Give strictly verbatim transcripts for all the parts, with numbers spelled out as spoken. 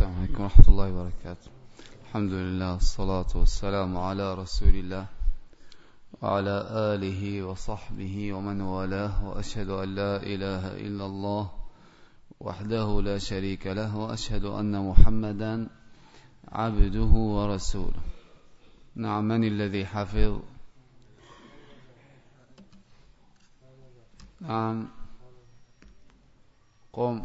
السلام عليكم ورحمة الله وبركاته. الحمد لله والصلاة والسلام على رسول الله وعلى آله وصحبه ومن والاه، وأشهد أن لا إله إلا الله وحده لا شريك له، وأشهد أن محمدا عبده ورسوله. نعم، من الذي حفظ؟ نعم، قم.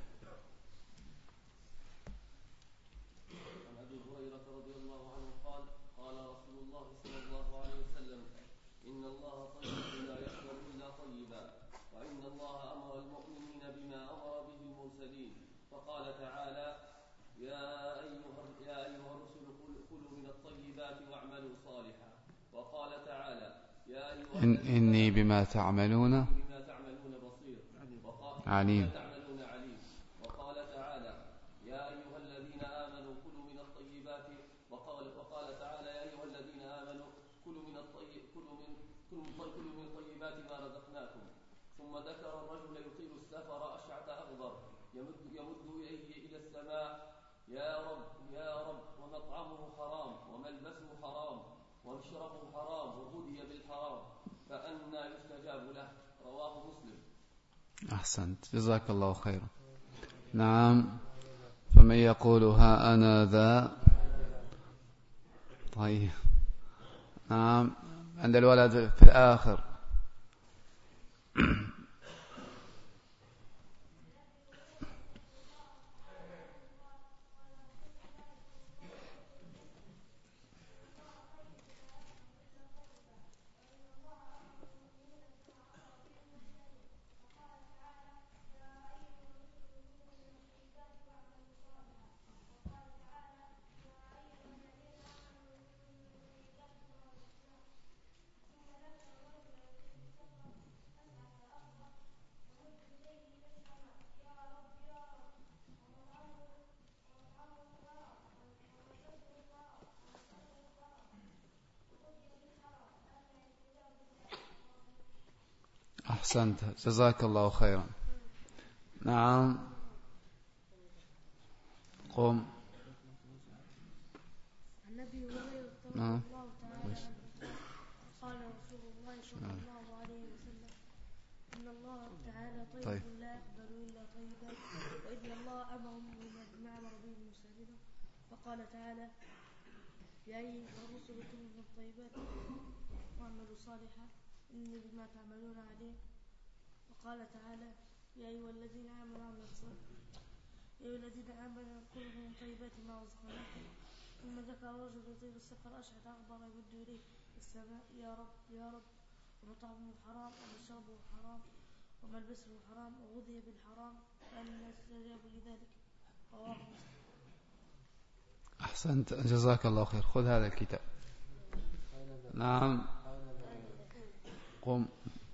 إن إني بما تعملون عليم. وقال تعالى يا أيها الذين آمنوا كلوا من الطيبات وقال وقال تعالى يا أيها الذين آمنوا كلوا من الطيب كلوا من كلوا كلوا من طيبات ما رزقناكم. ثم ذكر الرجل يطيل السفر أشعث أغبر يمد يمد إليه إلى السماء يا رب يا رب ومطعمه حرام وملبسه حرام ومشربه حرام وغذي بالحرام فأنى يستجاب له. رواه مسلم. أحسنت، جزاك الله خيرا. نعم، فمن يقول ها أنا ذا. طيب، نعم، عند الولد في الآخر. أحسنت، جزاك الله خيرا. نعم، قم. النبي هريرة رضي نعم. الله تعالى عنه قال رسول الله صلى الله عليه وسلم إن الله تعالى طيب, طيب. لا يقبل إلا طيبا، وإن الله أمرهم بما أمر به المرسلين. فقال تعالى يا أيها الرسل كلوا من الطيبات واعملوا صالحا إني بما تعملون عليم. وقال تعالى يا أيها الذين آمنوا اعملوا صالحا يا أيها الذين آمنوا كلوا من طيبات ما رزقناكم. ثم ذكر رجل يطيل السفر أشعث أغبر يمد إليه السماء يا رب يا رب ومطعمه حرام ومشربه حرام وملبسه حرام وغذي بالحرام فأنى يستجاب لذلك. رواه مسلم. أحسنت، جزاك الله خير. خذ هذا الكتاب. نعم، قم.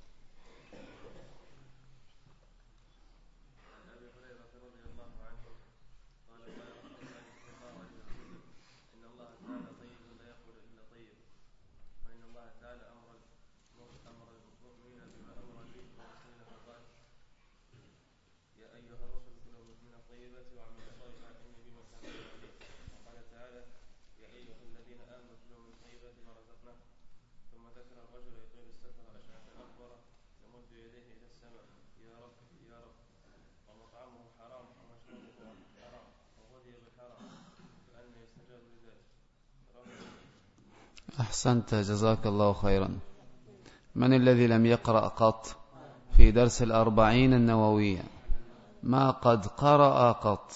أحسنت، جزاك الله خيرا. من الذي لم يقرأ قط في درس الأربعين النووية؟ ما قد قرأ قط؟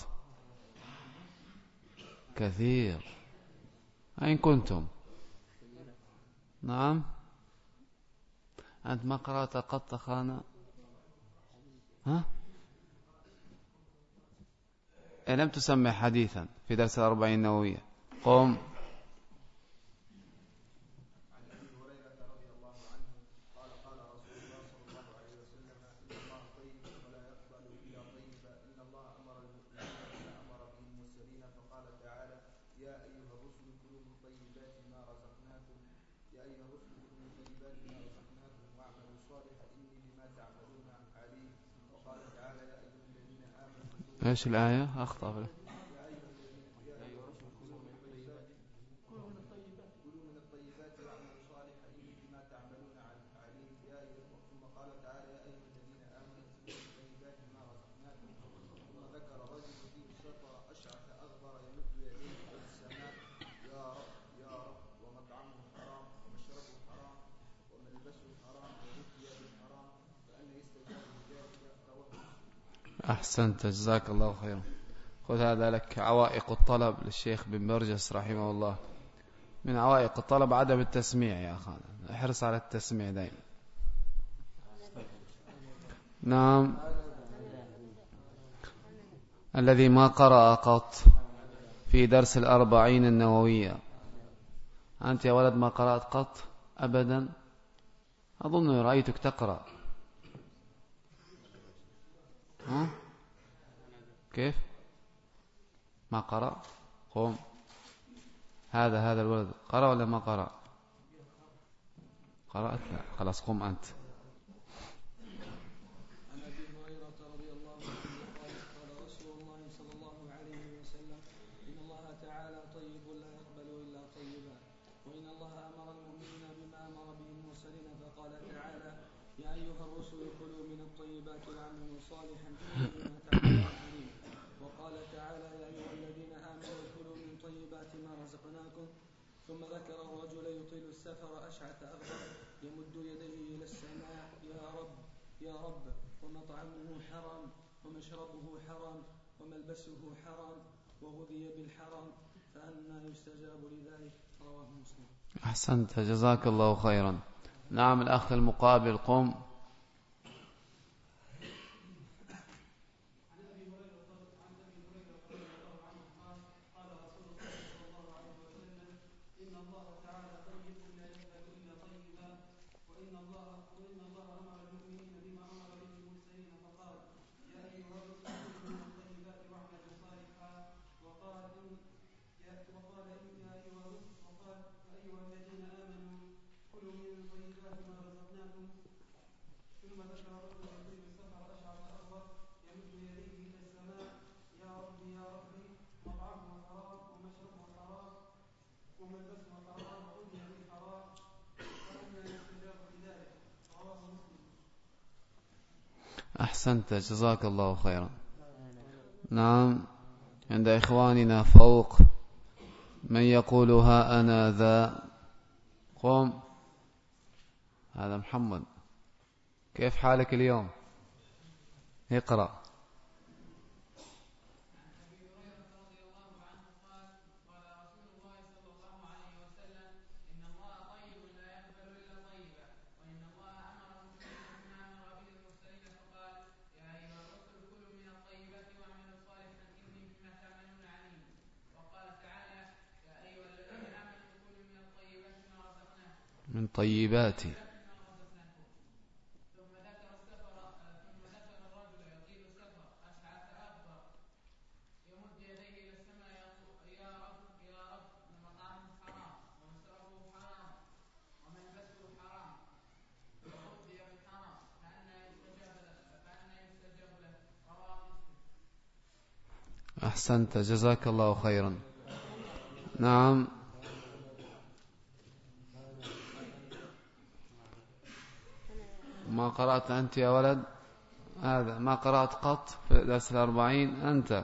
كثير. أين كنتم؟ نعم، أنت ما قرأت قط أخانا؟ ها؟ لم تسمع حديثا في درس الأربعين النووية. قم. ايش الآية؟ أخطأ. أحسنت جزاك الله خيرا. خذ هذا لك عوائق الطلب للشيخ بن برجس رحمه الله. من عوائق الطلب عدم التسميع يا أخانا، احرص على التسميع دائما. نعم. الذي ما قرأ قط في درس الأربعين النووية. أنت يا ولد ما قرأت قط أبدا؟ أظن رأيتك تقرأ. ها؟ كيف ما قرأ؟ قوم. هذا هذا الولد قرأ ولا ما قرأ؟ قرأت؟ لا خلاص قم أنت. عن أبي هريرة رضي الله عنه قال قال رسول الله صلى الله عليه وسلم إن الله تعالى طيب لا يقبل إلا طيبا وإن الله أمر المؤمنين بما أمر به المرسلين فقال تعالى يا أيها الرسل كلوا من الطيبات واعملوا صالحا إني بما تعملون عليم. وقال تعالى يا أيها الذين آمنوا كلوا من طيبات ما رزقناكم. ثم ذكر الرجل يطيل السفر أشعث أغبر يمد يديه إلى السماء يا رب يا رب ومطعمه حرام ومشربه حرام وملبسه حرام وغذي بالحرام فأنى يستجاب لذلك. رواه مسلم. أحسنت جزاك الله خيرا. نعم الأخ المقابل قم. أحسنت جزاك الله خيرا. نعم عند إخواننا فوق من يقول ها أنا ذا. قم. هذا محمد كيف حالك اليوم؟ اقرأ. من طيبات. أحسنت جزاك الله خيرا. نعم ما قرأت أنت يا ولد؟ هذا ما قرأت قط في درس الأربعين أنت؟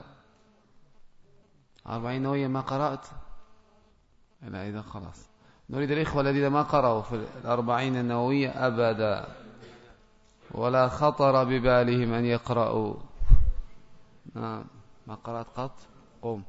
أربعين نووية ما قرأت؟ لا إذا خلاص نريد الإخوة الذين ما قرأوا في الأربعين النووية أبدا ولا خطر ببالهم أن يقرأوا. نعم ما قرأت قط. قم.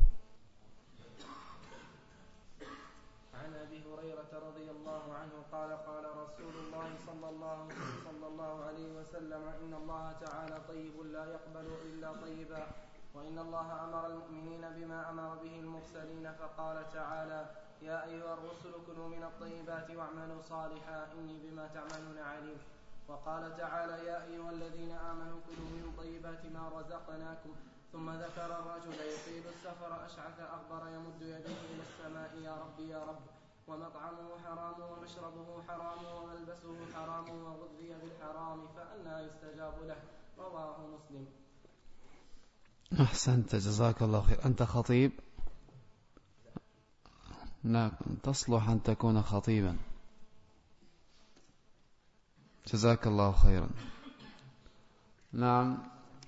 عن أبي هريرة رضي الله عنه قال قال رسول الله صلى الله, صلى الله عليه وسلم إن الله تعالى طيب لا يقبل إلا طيبا وإن الله أمر المؤمنين بما أمر به المرسلين فقال تعالى يا أيها الرسل كلوا من الطيبات واعملوا صالحا إني بما تعملون عليم. وقال تعالى يا أيها الذين آمنوا كلوا من طيبات ما رزقناكم. ثم ذكر الرجل يطيل السفر أشعث أغبر يمد يديه إلى السماء يا رب يا رب ومطعمه حرام ومشربه حرام وملبسه حرام وغذي بالحرام فأنى يستجاب له. رواه مسلم. أحسنت جزاك الله خير. أنت خطيب؟ لا تصلح أن تكون خطيبا. جزاك الله خيرا. نعم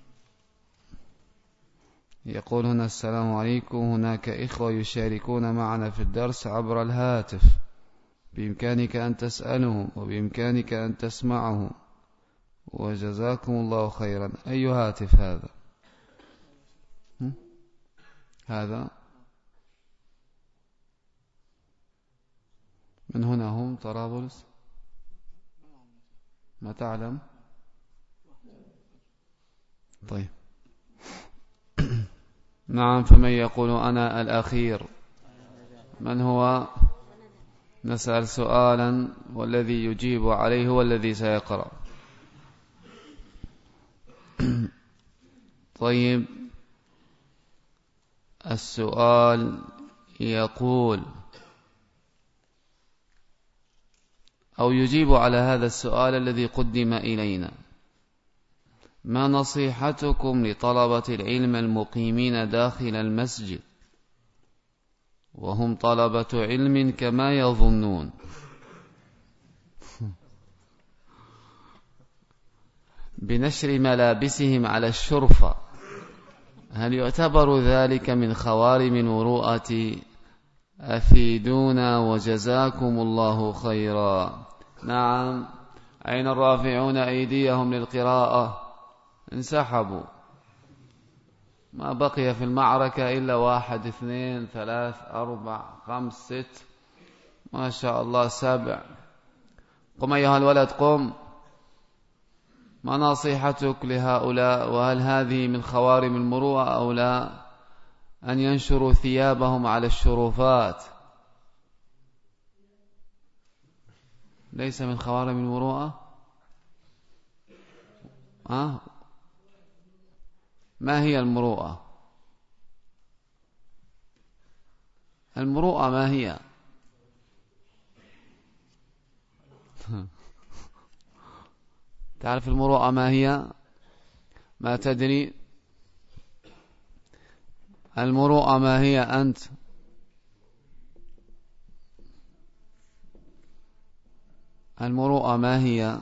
يقول هنا السلام عليكم هناك إخوة يشاركون معنا في الدرس عبر الهاتف بإمكانك أن تسألهم وبإمكانك أن تسمعهم وجزاكم الله خيرا. أي هاتف هذا؟ هذا من هنا هم طرابلس ما تعلم. طيب نعم. فمن يقول أنا الأخير؟ من هو؟ نسأل سؤالا والذي يجيب عليه هو الذي سيقرأ. طيب السؤال يقول أو يجيب على هذا السؤال الذي قدم إلينا: ما نصيحتكم لطلبة العلم المقيمين داخل المسجد وهم طلبة علم كما يظنون؟ بنشر ملابسهم على الشرفة، هل يعتبر ذلك من خوارم المروءة؟ أفيدونا وجزاكم الله خيرا. نعم. أين الرافعون أيديهم للقراءة؟ انسحبوا. ما بقي في المعركة إلا واحد اثنين ثلاث أربع خمس ست، ما شاء الله سبع. قم أيها الولد قم. ما نصيحتك لهؤلاء؟ وهل هذه من خوارم المروءة أو لا؟ أن ينشروا ثيابهم على الشرفات ليس من خوارم المروءة؟ أه؟ ما هي المروءة؟ المروءة ما هي؟ تعرف المروءة ما هي؟ ما تدري المروءة ما هي أنت؟ المروءة ما هي؟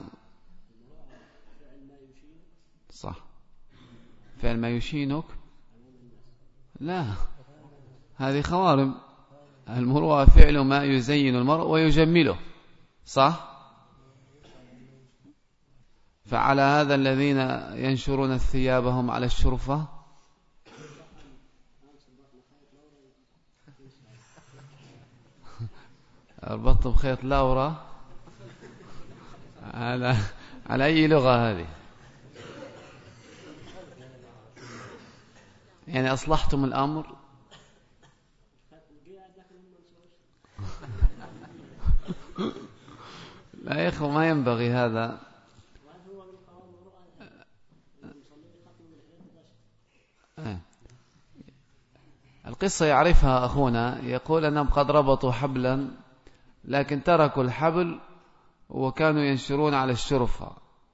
صح، فعل ما يشينك. لا، هذه خوارم. المروءة فعل ما يزين المرء ويجمله، صح؟ فعلى هذا الذين ينشرون ثيابهم على الشرفة ربطوا بخيط لاورا. على على أي لغة هذه؟ يعني أصلحتم الأمر. لا يا أخو، ما ينبغي هذا. القصة يعرفها أخونا، يقول أنهم قد ربطوا حبلا لكن تركوا الحبل وكانوا ينشرون على الشرفة،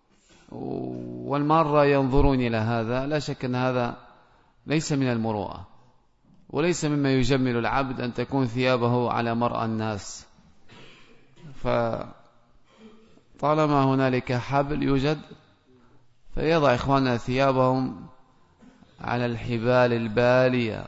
والمرة ينظرون إلى هذا. لا شك أن هذا ليس من المروءة وليس مما يجمل العبد أن تكون ثيابه على مرأى الناس. فطالما هنالك حبل يوجد فيضع إخواننا ثيابهم على الحبال البالية.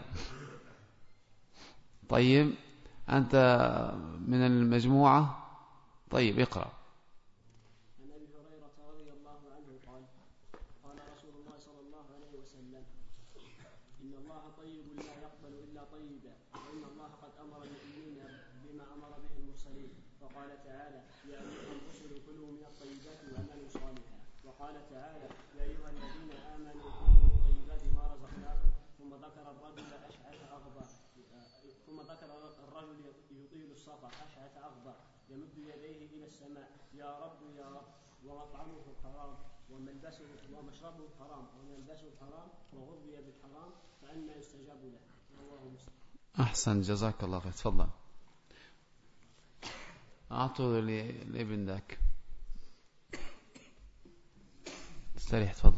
طيب أنت من المجموعة؟ طيب اقرأ. عن أبي هريرة رضي الله عنه قال: قال رسول الله صلى الله عليه وسلم: إن الله طيب لا يقبل إلا طيبا، وإن الله قد أمر المؤمنين بما أمر به المرسلين، فقال تعالى: يا أيها الرسل كلوا من الطيبات واعملوا صالحا، وقال تعالى: يا أيها الذين آمنوا كلوا من طيبات ما رزقناكم، ثم ذكر الرجل أشعث أغبر ثم ذكر الرجل يطيل السفر أشعث أغبر يمد يديه إلى السماء: يا رب يا رب، ومطعمه حرام وملبسه ومشربه حرام وملبسه حرام وغذي بالحرام، فأنى يستجاب له. رواه مسلم. أحسن، جزاك الله خير. تفضل. أعطوا لابن ذاك. استريح، تفضل.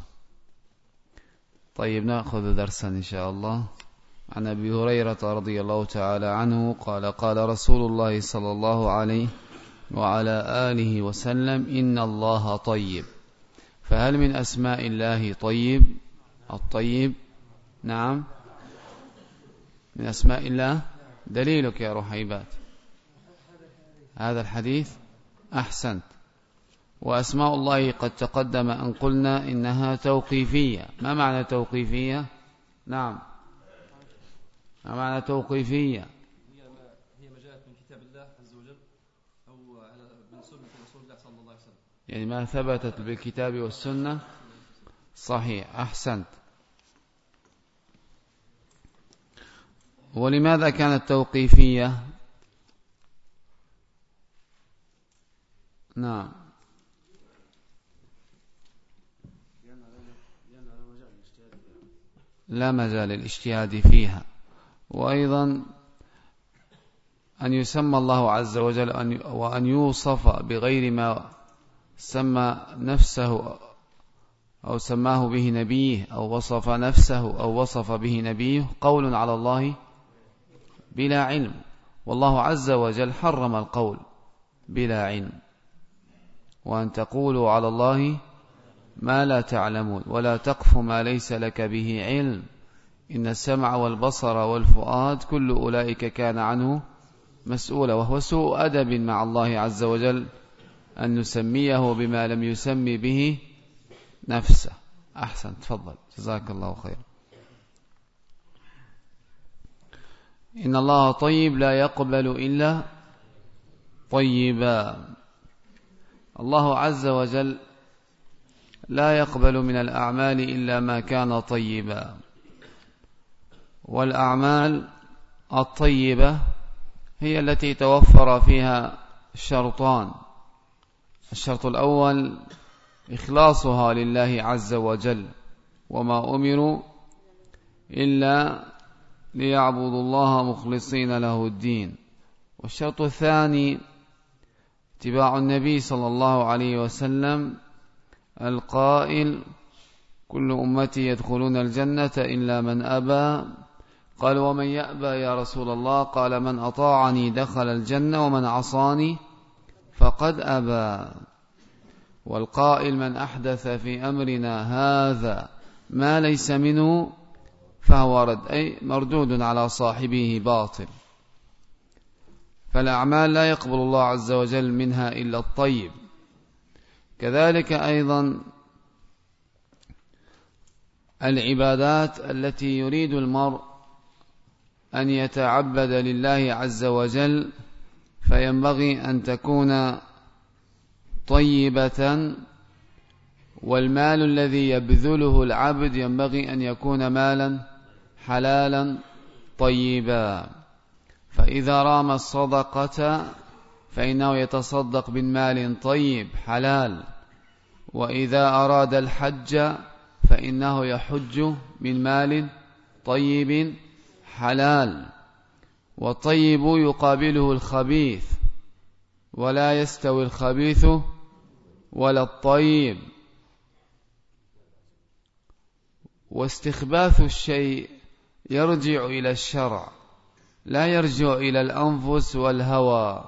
طيب نأخذ درسا إن شاء الله. عن أبي هريرة رضي الله تعالى عنه قال: قال رسول الله صلى الله عليه وعلى آله وسلم: إن الله طيب، فهل من أسماء الله طيب؟ الطيب نعم من أسماء الله. دليلك يا رحيبات؟ هذا الحديث. أحسنت. وأسماء الله قد تقدم أن قلنا إنها توقيفية. ما معنى توقيفية؟ نعم ما معنى توقيفية؟ هي ما هي ما جاءت من كتاب الله عز وجل أو من سنة رسول الله صلى الله عليه وسلم، يعني ما ثبتت بالكتاب والسنة. صحيح، أحسنت. ولماذا كانت توقيفية؟ نعم، لا مجال للاجتهاد فيها. وأيضا أن يسمى الله عز وجل وأن يوصف بغير ما سمى نفسه أو سماه به نبيه أو وصف نفسه أو وصف به نبيه قول على الله بلا علم، والله عز وجل حرم القول بلا علم، وأن تقولوا على الله ما لا تعلمون، ولا تقف ما ليس لك به علم، إن السمع والبصر والفؤاد كل أولئك كان عنه مسؤولا. وهو سوء أدب مع الله عز وجل أن نسميه بما لم يسمي به نفسه. أحسن، تفضل، جزاك الله خير. إن الله طيب لا يقبل إلا طيبا. الله عز وجل لا يقبل من الأعمال إلا ما كان طيبا، والأعمال الطيبة هي التي توفر فيها شرطان: الشرط الأول إخلاصها لله عز وجل، وما أمروا إلا ليعبدوا الله مخلصين له الدين. والشرط الثاني اتباع النبي صلى الله عليه وسلم القائل: كل أمتي يدخلون الجنة إلا من أبى. قال: ومن يأبى يا رسول الله؟ قال: من أطاعني دخل الجنة ومن عصاني فقد أبى. والقائل: من أحدث في أمرنا هذا ما ليس منه فهو رد، أي مردود على صاحبه باطل. فالأعمال لا يقبل الله عز وجل منها إلا الطيب. كذلك أيضا العبادات التي يريد المرء أن يتعبد لله عز وجل فينبغي أن تكون طيبة، والمال الذي يبذله العبد ينبغي أن يكون مالا حلالا طيبا. فإذا رام الصدقة فإنه يتصدق من مال طيب حلال، وإذا أراد الحج فإنه يحج من مال طيب حلال. والطيب يقابله الخبيث، ولا يستوي الخبيث ولا الطيب. واستخباث الشيء يرجع إلى الشرع، لا يرجع إلى الأنفس والهوى.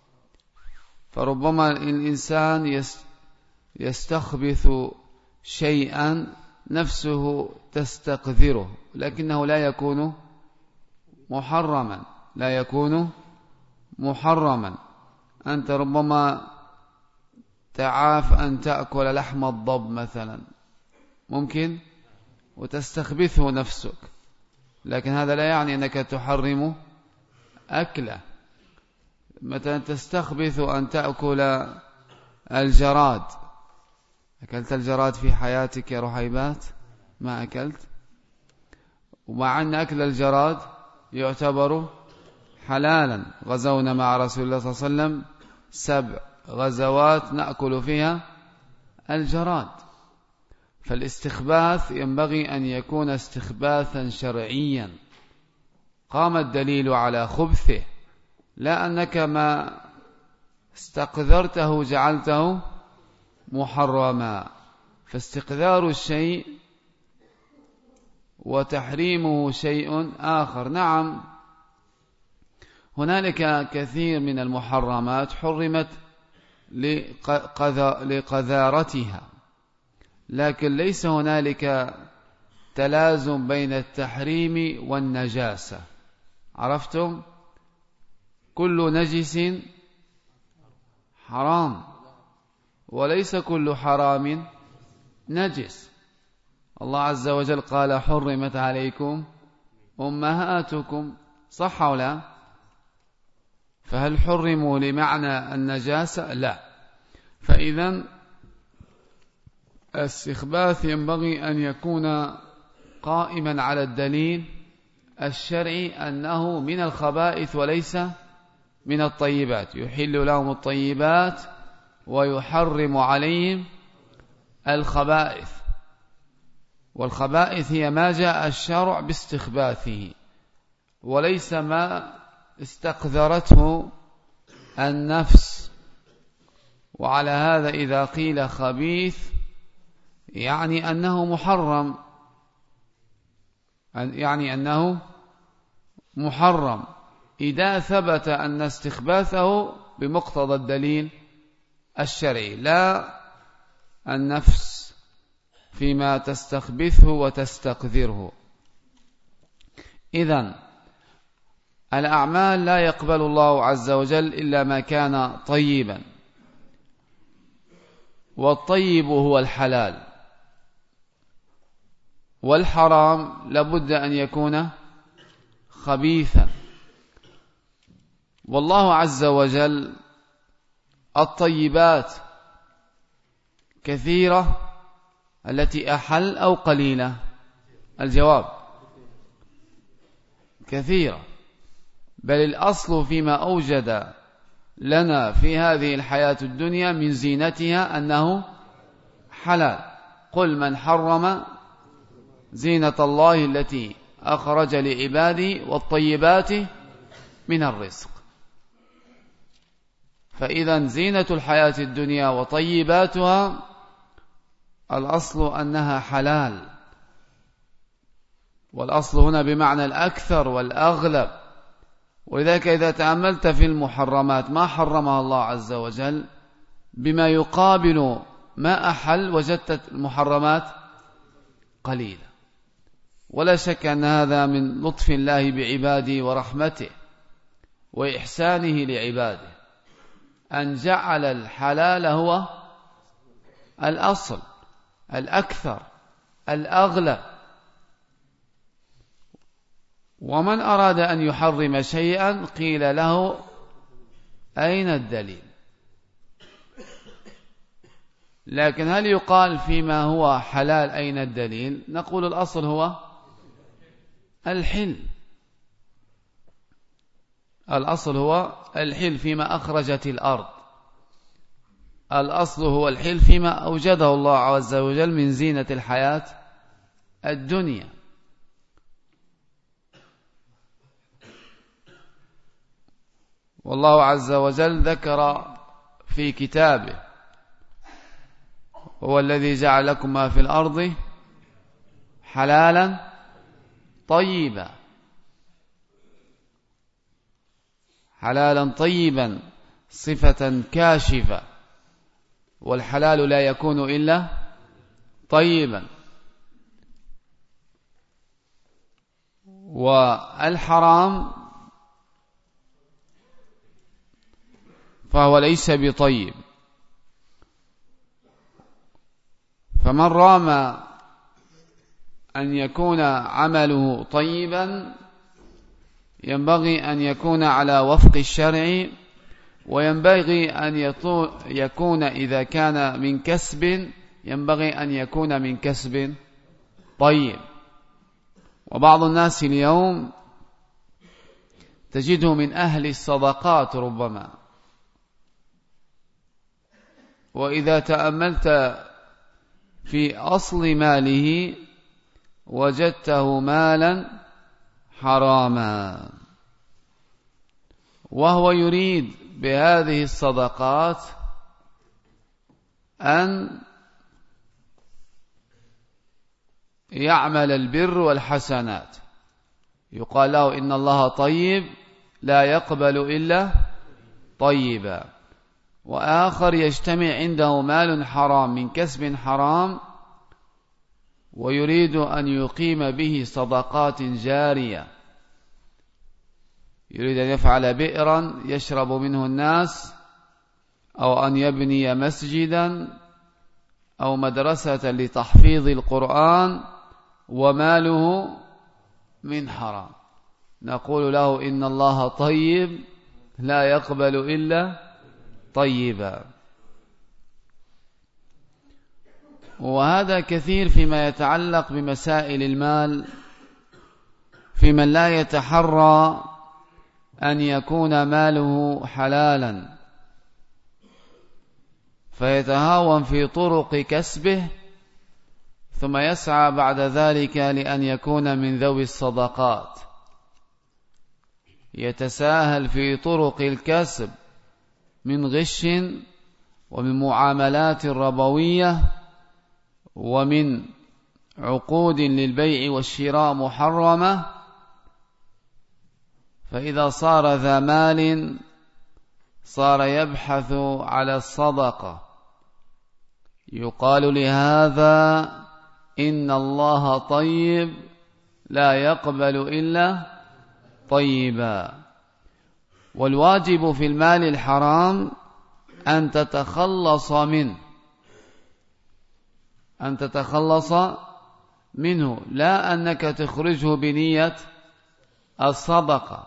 فربما الإنسان يستخبث شيئا نفسه تستقذره، لكنه لا يكون محرما، لا يكون محرما. أنت ربما تعاف أن تأكل لحم الضب مثلا، ممكن، وتستخبثه نفسك، لكن هذا لا يعني أنك تحرم أكله. مثلا تستخبث أن تأكل الجراد. أكلت الجراد في حياتك يا رحيبات؟ ما أكلت. ومع أن أكل الجراد يعتبر حلالا. غزونا مع رسول الله صلى الله عليه وسلم سبع غزوات نأكل فيها الجراد. فالاستخباث ينبغي أن يكون استخباثا شرعيا قام الدليل على خبثه، لا أنك ما استقذرته جعلته محرما. فاستقذار الشيء وتحريمه شيء آخر. نعم، هنالك كثير من المحرمات حرمت لقذارتها، لكن ليس هنالك تلازم بين التحريم والنجاسة. عرفتم؟ كل نجس حرام، وليس كل حرام نجس. الله عز وجل قال: حرمت عليكم أمهاتكم، صح أو لا؟ فهل حرموا لمعنى النجاسة؟ لا. فإذا الاستخباث ينبغي أن يكون قائما على الدليل الشرعي أنه من الخبائث وليس من الطيبات، يحل لهم الطيبات ويحرم عليهم الخبائث، والخبائث هي ما جاء الشرع باستخباثه وليس ما استقذرته النفس. وعلى هذا إذا قيل خبيث يعني أنه محرم، يعني أنه محرم إذا ثبت أن استخباثه بمقتضى الدليل الشرعي، لا النفس فيما تستخبثه وتستقذره. إذن الأعمال لا يقبل الله عز وجل إلا ما كان طيبا، والطيب هو الحلال، والحرام لابد أن يكون خبيثا. والله عز وجل الطيبات كثيرة التي أحل أو قليلة؟ الجواب كثيرة، بل الأصل فيما أوجد لنا في هذه الحياة الدنيا من زينتها أنه حلال. قل من حرم زينة الله التي أخرج لعباده والطيبات من الرزق. فإذا زينة الحياة الدنيا وطيباتها الأصل أنها حلال، والأصل هنا بمعنى الأكثر والأغلب. ولذلك إذا تأملت في المحرمات ما حرمها الله عز وجل بما يقابل ما أحل وجدت المحرمات قليلة. ولا شك أن هذا من لطف الله بعباده ورحمته وإحسانه لعباده أن جعل الحلال هو الأصل الأكثر الأغلب. ومن أراد أن يحرم شيئا قيل له أين الدليل؟ لكن هل يقال فيما هو حلال أين الدليل؟ نقول الأصل هو الحل، الأصل هو الحل فيما أخرجت الأرض، الأصل هو الحل فيما أوجده الله عز وجل من زينة الحياة الدنيا. والله عز وجل ذكر في كتابه هو الذي جعل لكم ما في الأرض حلالا طيبا، حلالا طيبا صفة كاشفة، والحلال لا يكون إلا طيبا. والحرام فهو ليس بطيب. فمن رام أن يكون عمله طيبا ينبغي أن يكون على وفق الشرع، وينبغي أن يكون إذا كان من كسب ينبغي أن يكون من كسب طيب. وبعض الناس اليوم تجده من أهل الصدقات ربما، وإذا تأملت في أصل ماله وجدته مالا حراما، وهو يريد بهذه الصدقات أن يعمل البر والحسنات. يقال له إن الله طيب لا يقبل إلا طيبا. وآخر يجتمع عنده مال حرام من كسب حرام ويريد أن يقيم به صدقات جارية، يريد أن يفعل بئرا يشرب منه الناس، أو أن يبني مسجدا أو مدرسة لتحفيظ القرآن، وماله من حرام، نقول له إن الله طيب لا يقبل إلا طيبا. وهذا كثير فيما يتعلق بمسائل المال، في من لا يتحرى أن يكون ماله حلالا فيتهاون في طرق كسبه، ثم يسعى بعد ذلك لأن يكون من ذوي الصدقات، يتساهل في طرق الكسب من غش ومن معاملات ربوية ومن عقود للبيع والشراء محرمة. فإذا صار ذا مال صار يبحث على الصدقة، يقال لهذا إن الله طيب لا يقبل إلا طيبا. والواجب في المال الحرام أن تتخلص منه، أن تتخلص منه، لا أنك تخرجه بنية الصدقة.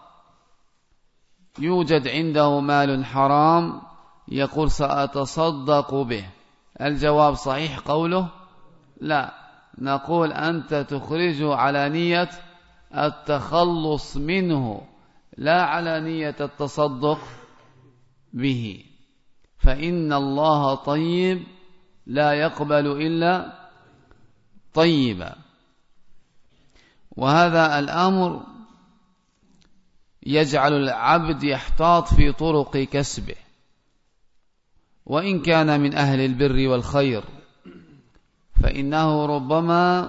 يوجد عنده مال حرام يقول سأتصدق به، الجواب صحيح قوله لا، نقول أنت تخرجه على نية التخلص منه لا على نية التصدق به، فإن الله طيب لا يقبل إلا طيبا. وهذا الأمر يجعل العبد يحتاط في طرق كسبه، وإن كان من أهل البر والخير فإنه ربما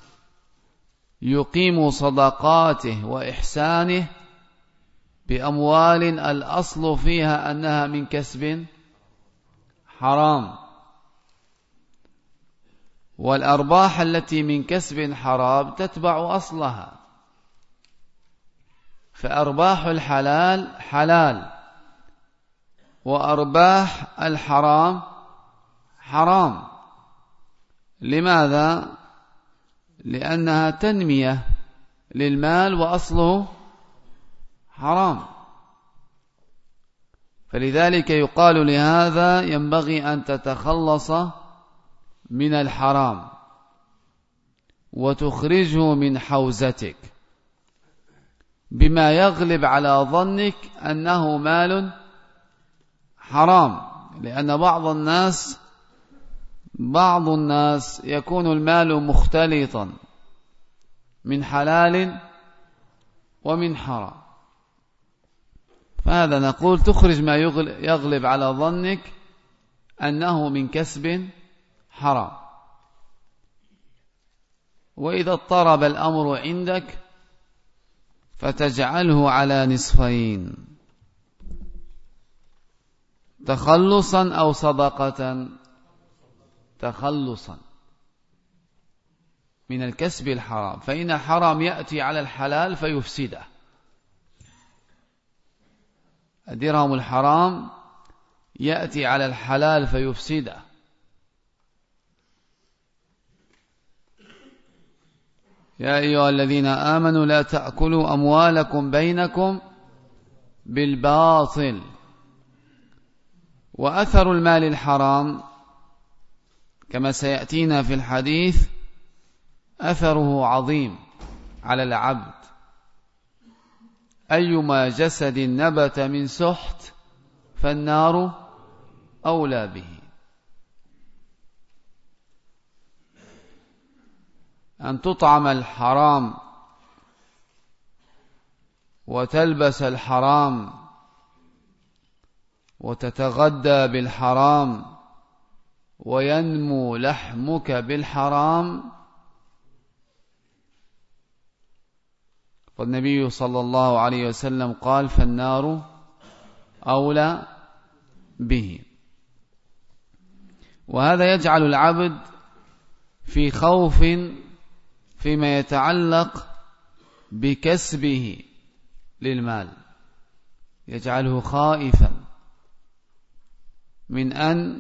يقيم صدقاته وإحسانه بأموال الأصل فيها أنها من كسب حرام، والأرباح التي من كسب حرام تتبع أصلها، فأرباح الحلال حلال وأرباح الحرام حرام. لماذا؟ لأنها تنمية للمال وأصله حرام، فلذلك يقال لهذا ينبغي أن تتخلص من الحرام وتخرجه من حوزتك بما يغلب على ظنك أنه مال حرام. لأن بعض الناس بعض الناس يكون المال مختلطا من حلال ومن حرام، فهذا نقول تخرج ما يغلب على ظنك أنه من كسب حرام. وإذا اضطرب الأمر عندك فتجعله على نصفين، تخلصا أو صدقة. تخلصا من الكسب الحرام، فإن الحرام يأتي على الحلال فيفسده. الدرهم الحرام يأتي على الحلال فيفسده. يا أيها الذين آمنوا لا تأكلوا أموالكم بينكم بالباطل. وأثر المال الحرام كما سيأتينا في الحديث أثره عظيم على العبد. أيما جسد نبت من سحت فالنار أولى به. أن تطعم الحرام وتلبس الحرام وتتغدى بالحرام وينمو لحمك بالحرام، والنبي صلى الله عليه وسلم قال فالنار أولى به. وهذا يجعل العبد في خوف فيما يتعلق بكسبه للمال، يجعله خائفا من أن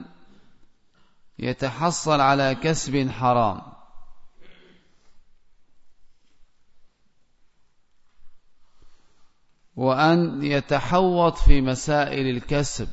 يتحصل على كسب حرام. وأن يتحوط في مسائل الكسب.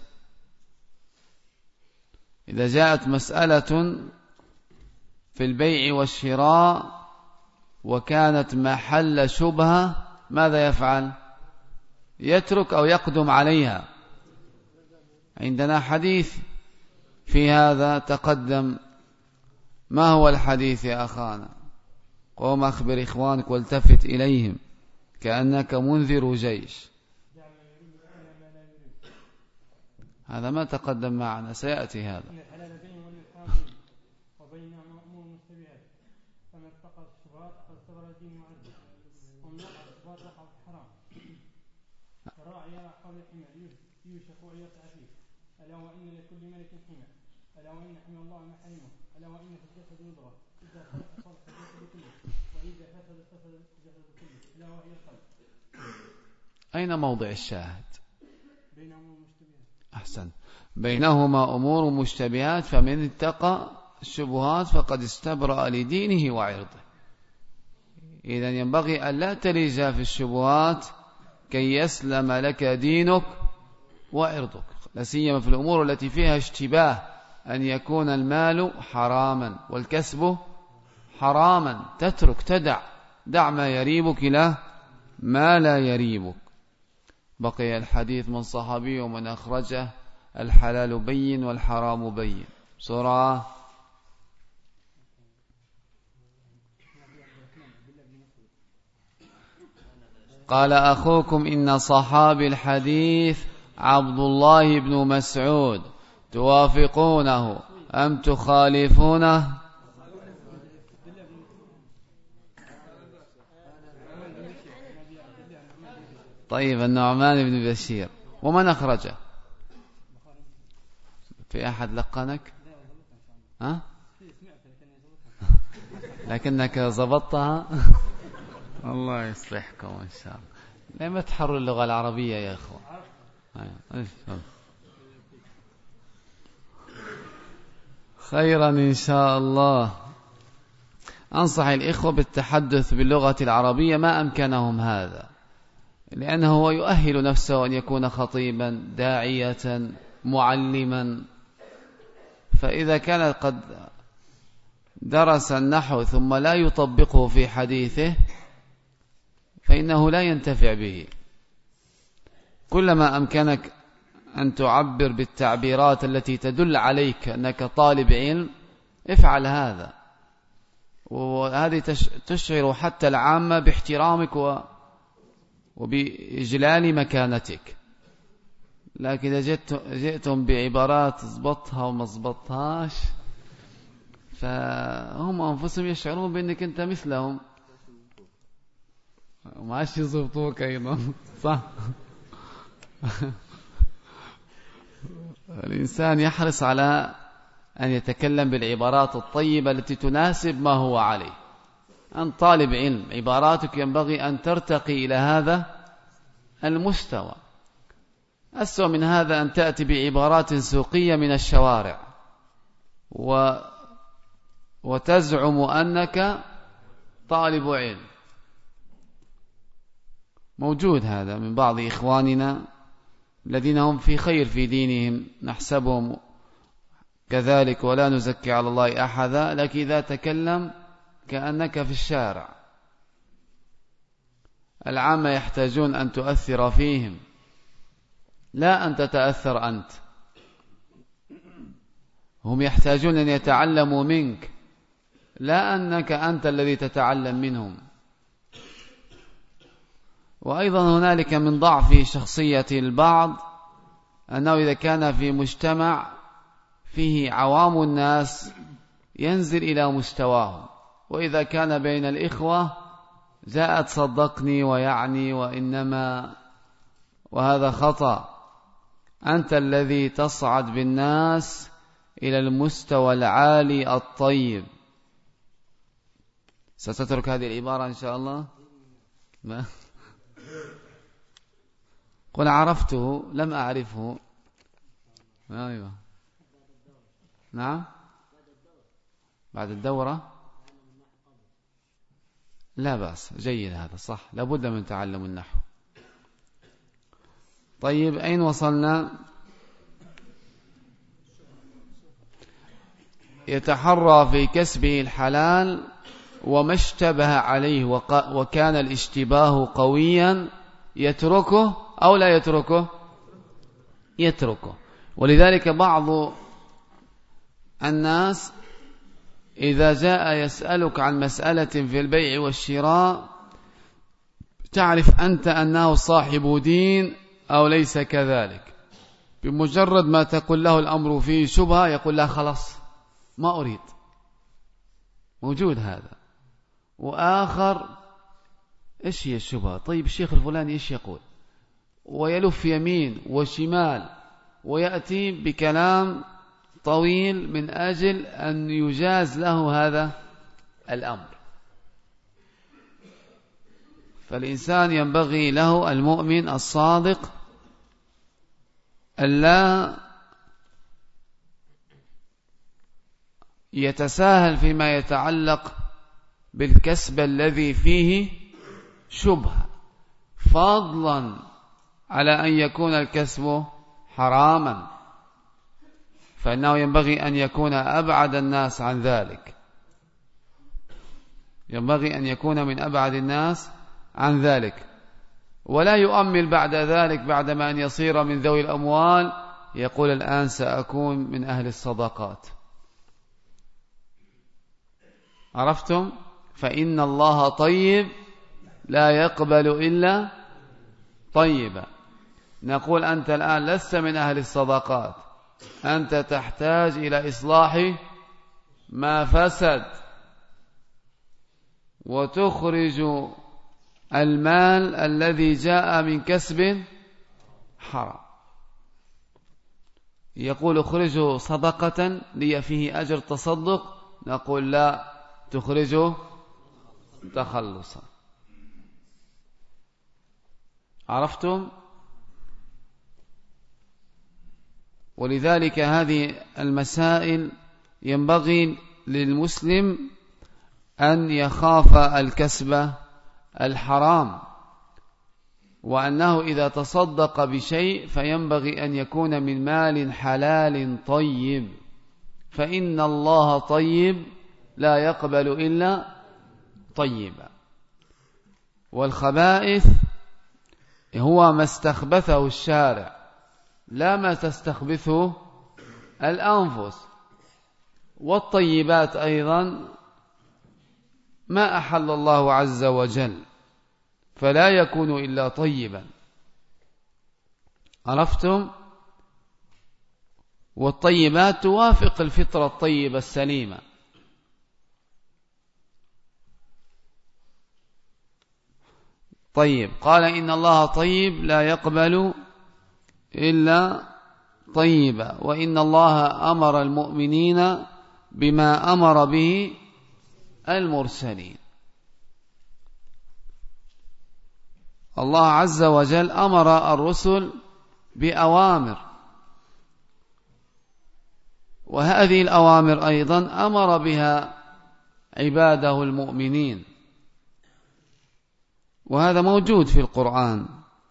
إذا جاءت مسألة في البيع والشراء وكانت محل شبهة ماذا يفعل؟ يترك أو يقدم عليها. عندنا حديث في هذا تقدم. ما هو الحديث يا أخانا؟ قوم أخبر إخوانك والتفت إليهم كأنك منذر جيش. هذا ما تقدم معنا، سيأتي هذا. ألا وإن لكل ملك حمى ألا وإن حمى الله محارمه ألا وإن في الجسد مضغة إذا صلح صلح الجسد كله وإذا فسد فسد الجسد كله ألا وهي القلب. أين موضع الشاهد؟ بينهما مشتبهات. أحسن. بينهما أمور مشتبهات فمن اتقى الشبهات فقد استبرأ لدينه وعرضه. إذن ينبغي أن لا تلج في الشبهات كي يسلم لك دينك وعرضك، لا سيما في الأمور التي فيها اشتباه، أن يكون المال حراما والكسب حراما. تترك تدع دع ما يريبك لا ما لا يريبك. بقي الحديث من صحابي ومن أخرجه. الحلال بين والحرام بين. بسرعة. قال أخوكم إن صحابي الحديث عبد الله بن مسعود، توافقونه أم تخالفونه؟ طيب النعمان بن بشير. ومن أخرجه؟ في أحد لقنك؟ ها؟ لكنك ضبطتها. الله يصلحكم إن شاء الله. لما تحروا اللغة العربية يا أخوة؟ خيرا إن شاء الله. أنصح الإخوة بالتحدث باللغة العربية ما أمكنهم هذا، لأنه هو يؤهل نفسه أن يكون خطيبا داعية معلما. فإذا كان قد درس النحو ثم لا يطبقه في حديثه فإنه لا ينتفع به. كلما أمكنك أن تعبر بالتعبيرات التي تدل عليك أنك طالب علم افعل هذا، وهذه تشعر حتى العامة باحترامك وبإجلال مكانتك. لكن إذا جئت جئتم بعبارات ضبطها وما ضبطهاش فهم أنفسهم يشعرون بأنك أنت مثلهم وما عادش يضبطوك أيضا. صح. الإنسان يحرص على أن يتكلم بالعبارات الطيبة التي تناسب ما هو عليه. أنت طالب علم، عباراتك ينبغي أن ترتقي إلى هذا المستوى. أسوأ من هذا أن تأتي بعبارات سوقية من الشوارع و... وتزعم أنك طالب علم. موجود هذا من بعض إخواننا الذين هم في خير في دينهم، نحسبهم كذلك ولا نزكي على الله أحدا، لكن إذا تكلم كأنك في الشارع. العامة يحتاجون أن تؤثر فيهم، لا أن تتأثر أنت. هم يحتاجون أن يتعلموا منك، لا أنك أنت الذي تتعلم منهم. وأيضا هنالك من ضعف شخصية البعض أنه إذا كان في مجتمع فيه عوام الناس ينزل إلى مستواهم، وإذا كان بين الإخوة جاءت صدقني ويعني وإنما، وهذا خطأ. أنت الذي تصعد بالناس إلى المستوى العالي الطيب. ستترك هذه العبارة إن شاء الله؟ ما قل عرفته لم أعرفه. أيوة. نعم بعد الدورة لا بأس، جيد هذا صح، لابد من تعلم النحو. طيب أين وصلنا؟ يتحرى في كسبه الحلال وما اشتبه عليه وكان الاشتباه قويا يتركه أو لا يتركه؟ يتركه. ولذلك بعض الناس إذا جاء يسألك عن مسألة في البيع والشراء تعرف أنت أنه صاحب دين أو ليس كذلك، بمجرد ما تقول له الأمر فيه شبهة يقول لا خلاص ما أريد. موجود هذا. وآخر إيش هي الشبهة؟ طيب الشيخ الفلاني إيش يقول؟ ويلف يمين وشمال ويأتي بكلام طويل من أجل أن يجاز له هذا الأمر. فالإنسان ينبغي له المؤمن الصادق ألا يتساهل فيما يتعلق بالكسب الذي فيه شبهة، فضلا على أن يكون الكسب حراما، فإنه ينبغي أن يكون أبعد الناس عن ذلك، ينبغي أن يكون من أبعد الناس عن ذلك، ولا يؤمل بعد ذلك بعدما أن يصير من ذوي الأموال يقول الآن سأكون من أهل الصدقات. عرفتم؟ فإن الله طيب لا يقبل إلا طيبا. نقول أنت الآن لست من أهل الصدقات، أنت تحتاج إلى إصلاح ما فسد وتخرج المال الذي جاء من كسب حرام. يقول اخرجه صدقة لي فيه أجر تصدق، نقول لا، تخرجه تخلصا. عرفتم؟ ولذلك هذه المسائل ينبغي للمسلم أن يخاف الكسب الحرام، وأنه إذا تصدق بشيء فينبغي أن يكون من مال حلال طيب، فإن الله طيب لا يقبل إلا طيبا. والخبائث هو ما استخبثه الشارع لا ما تستخبثه الأنفس، والطيبات أيضا ما أحل الله عز وجل فلا يكون إلا طيبا. عرفتم؟ والطيبات توافق الفطرة الطيبة السليمة. طيب، قال إن الله طيب لا يقبل إلا طيبا، وإن الله أمر المؤمنين بما أمر به المرسلين. الله عز وجل أمر الرسل بأوامر، وهذه الأوامر أيضا أمر بها عباده المؤمنين، وهذا موجود في القرآن.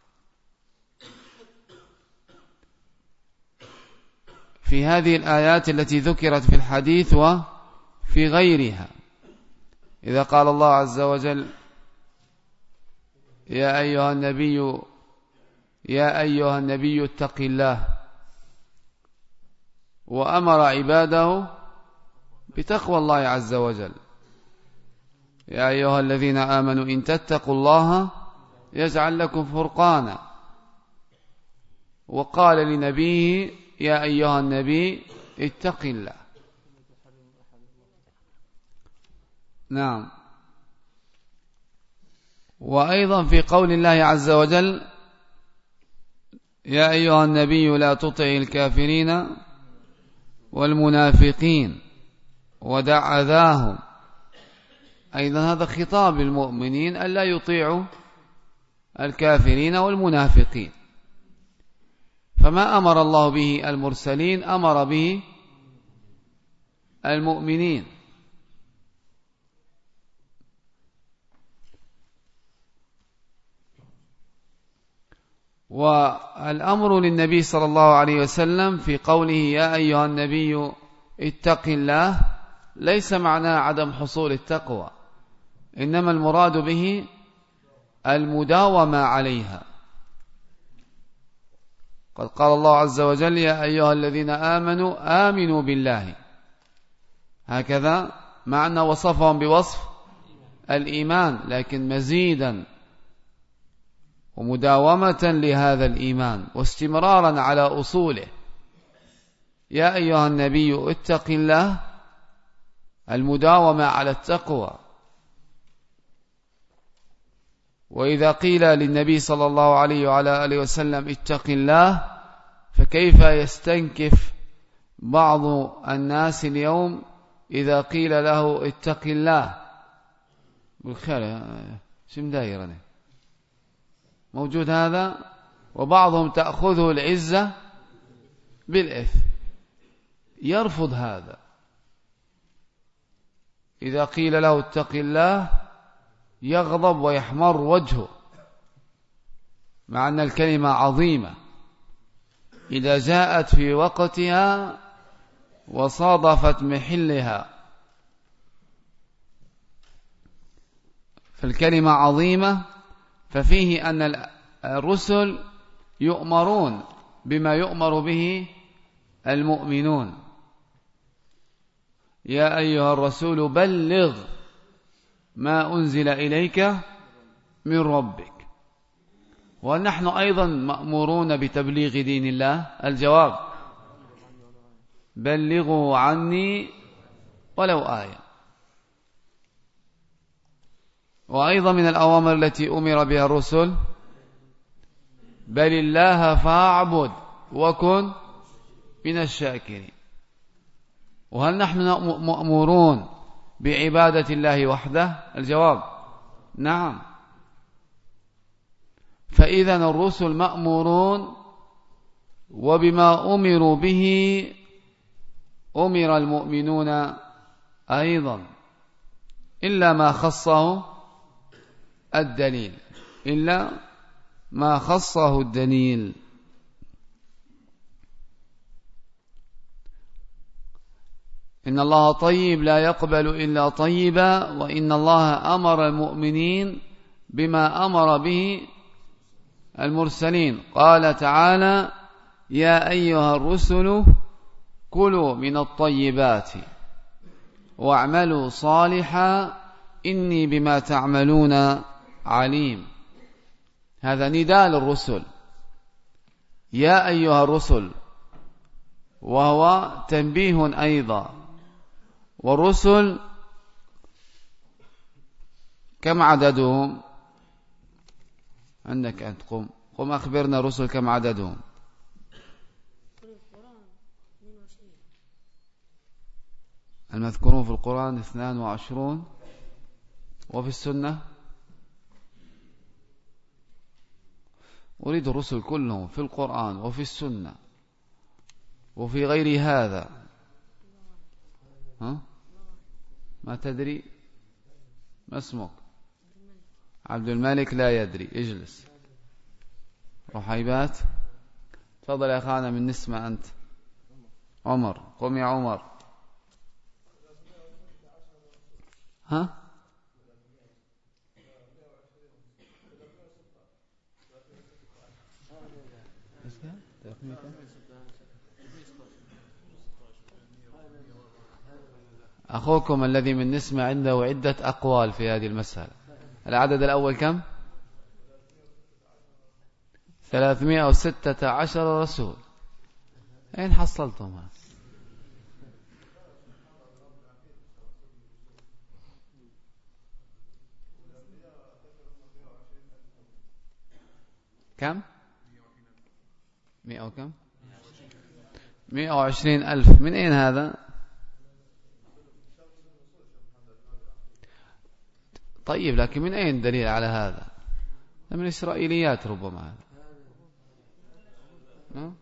في هذه الآيات التي ذكرت في الحديث وفي غيرها، إذا قال الله عز وجل يا أيها النبي يا أيها النبي اتق الله، وأمر عباده بتقوى الله عز وجل. يا أيها الذين آمنوا إن تتقوا الله يجعل لكم فرقانا، وقال لنبيه يا أيها النبي اتق الله. نعم. وأيضا في قول الله عز وجل يا أيها النبي لا تطع الكافرين والمنافقين ودع أذاهم، أيضا هذا خطاب للمؤمنين ألا يطيعوا الكافرين والمنافقين. فما أمر الله به المرسلين أمر به المؤمنين. والأمر للنبي صلى الله عليه وسلم في قوله يا أيها النبي اتق الله ليس معناه عدم حصول التقوى، إنما المراد به المداومة عليها. قد قال الله عز وجل يا أيها الذين آمنوا آمنوا بالله، هكذا مع أنه وصفهم بوصف الإيمان، لكن مزيدا ومداومة لهذا الإيمان واستمرارا على أصوله. يا أيها النبي اتق الله، المداومة على التقوى. وإذا قيل للنبي صلى الله عليه وعلى آله وسلم اتق الله، فكيف يستنكف بعض الناس اليوم إذا قيل له اتق الله؟ بالخير شم دايرني موجود هذا. وبعضهم تأخذه العزة بالإثم، يرفض هذا. إذا قيل له اتق الله يغضب ويحمر وجهه، مع أن الكلمة عظيمة إذا جاءت في وقتها وصادفت محلها. فالكلمة عظيمة، ففيه أن الرسل يؤمرون بما يؤمر به المؤمنون. يا أيها الرسول بلغ ما أنزل إليك من ربك. ونحن أيضا مأمورون بتبليغ دين الله. الجواب بلغوا عني ولو آية. وأيضا من الأوامر التي أمر بها الرسل بل الله فاعبد وكن من الشاكرين. وهل نحن مأمورون بعبادة الله وحده؟ الجواب نعم. فإذا الرسل مأمورون، وبما أمروا به أمر المؤمنون أيضا، إلا ما خصه الدليل، إلا ما خصه الدليل. إن الله طيب لا يقبل إلا طيبا، وإن الله أمر المؤمنين بما أمر به المرسلين. قال تعالى يا أيها الرسل كلوا من الطيبات واعملوا صالحا إني بما تعملون عليم. هذا نداء للرسل يا أيها الرسل، وهو تنبيه أيضا. والرسل كم عددهم؟ عندك أنت، قم قم أخبرنا الرسل كم عددهم؟ المذكورون في القرآن اثنان وعشرون، وفي السنة أريد الرسل كلهم في القرآن وفي السنة وفي غير هذا. ها؟ ما تدري؟ ما اسمك؟ عبد الملك لا يدري. اجلس. رحيبات. تفضل يا أخانا. من نسمة أنت؟ عمر. قم يا عمر. ها؟ أخوكم الذي من نسمة عنده عدة أقوال في هذه المسألة. العدد الأول كم؟ ثلاثمائة وستة عشر رسول. أين حصلتم؟ كم؟ مئة وكم؟ مئة وعشرين ألف. من أين هذا؟ طيب، لكن من أين دليل على هذا؟ من إسرائيليات ربما. هذا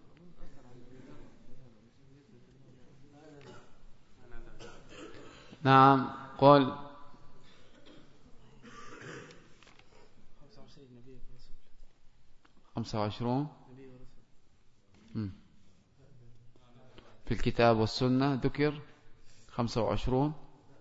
نعم. قل. خمسة وعشرون في الكتاب والسنة ذكر خمسة وعشرون.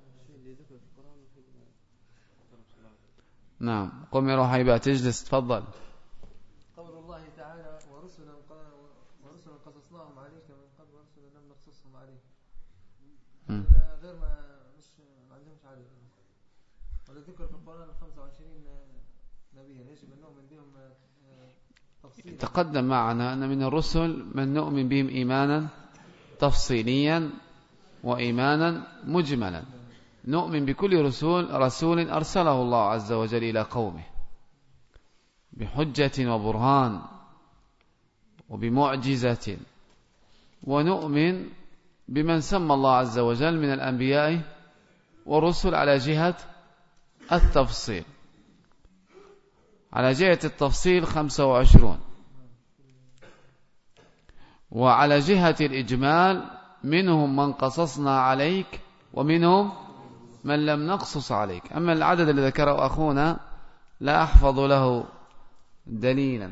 نعم قم يا رحيبة تجلس تفضل. قول الله تعالى ورسلا ورسلا قصصناهم عليك من قبل ورسلا لم نقصصهم عليك. غير ما مش ما عندهمش عدد. ولا ذكر في القرآن خمسة وعشرين نبيا يجب أن نؤمن بهم تفصيلا. تقدم معنا أن من الرسل من نؤمن بهم إيمانا تفصيليا وإيمانا مجملا. نؤمن بكل رسول رسول أرسله الله عز وجل إلى قومه بحجة وبرهان وبمعجزة، ونؤمن بمن سمى الله عز وجل من الأنبياء والرسل على جهة التفصيل. على جهة التفصيل خمسة وعشرون، وعلى جهة الإجمال منهم من قصصنا عليك ومنهم من لم نقصص عليك. أما العدد الذي ذكره أخونا لا أحفظ له دليلا.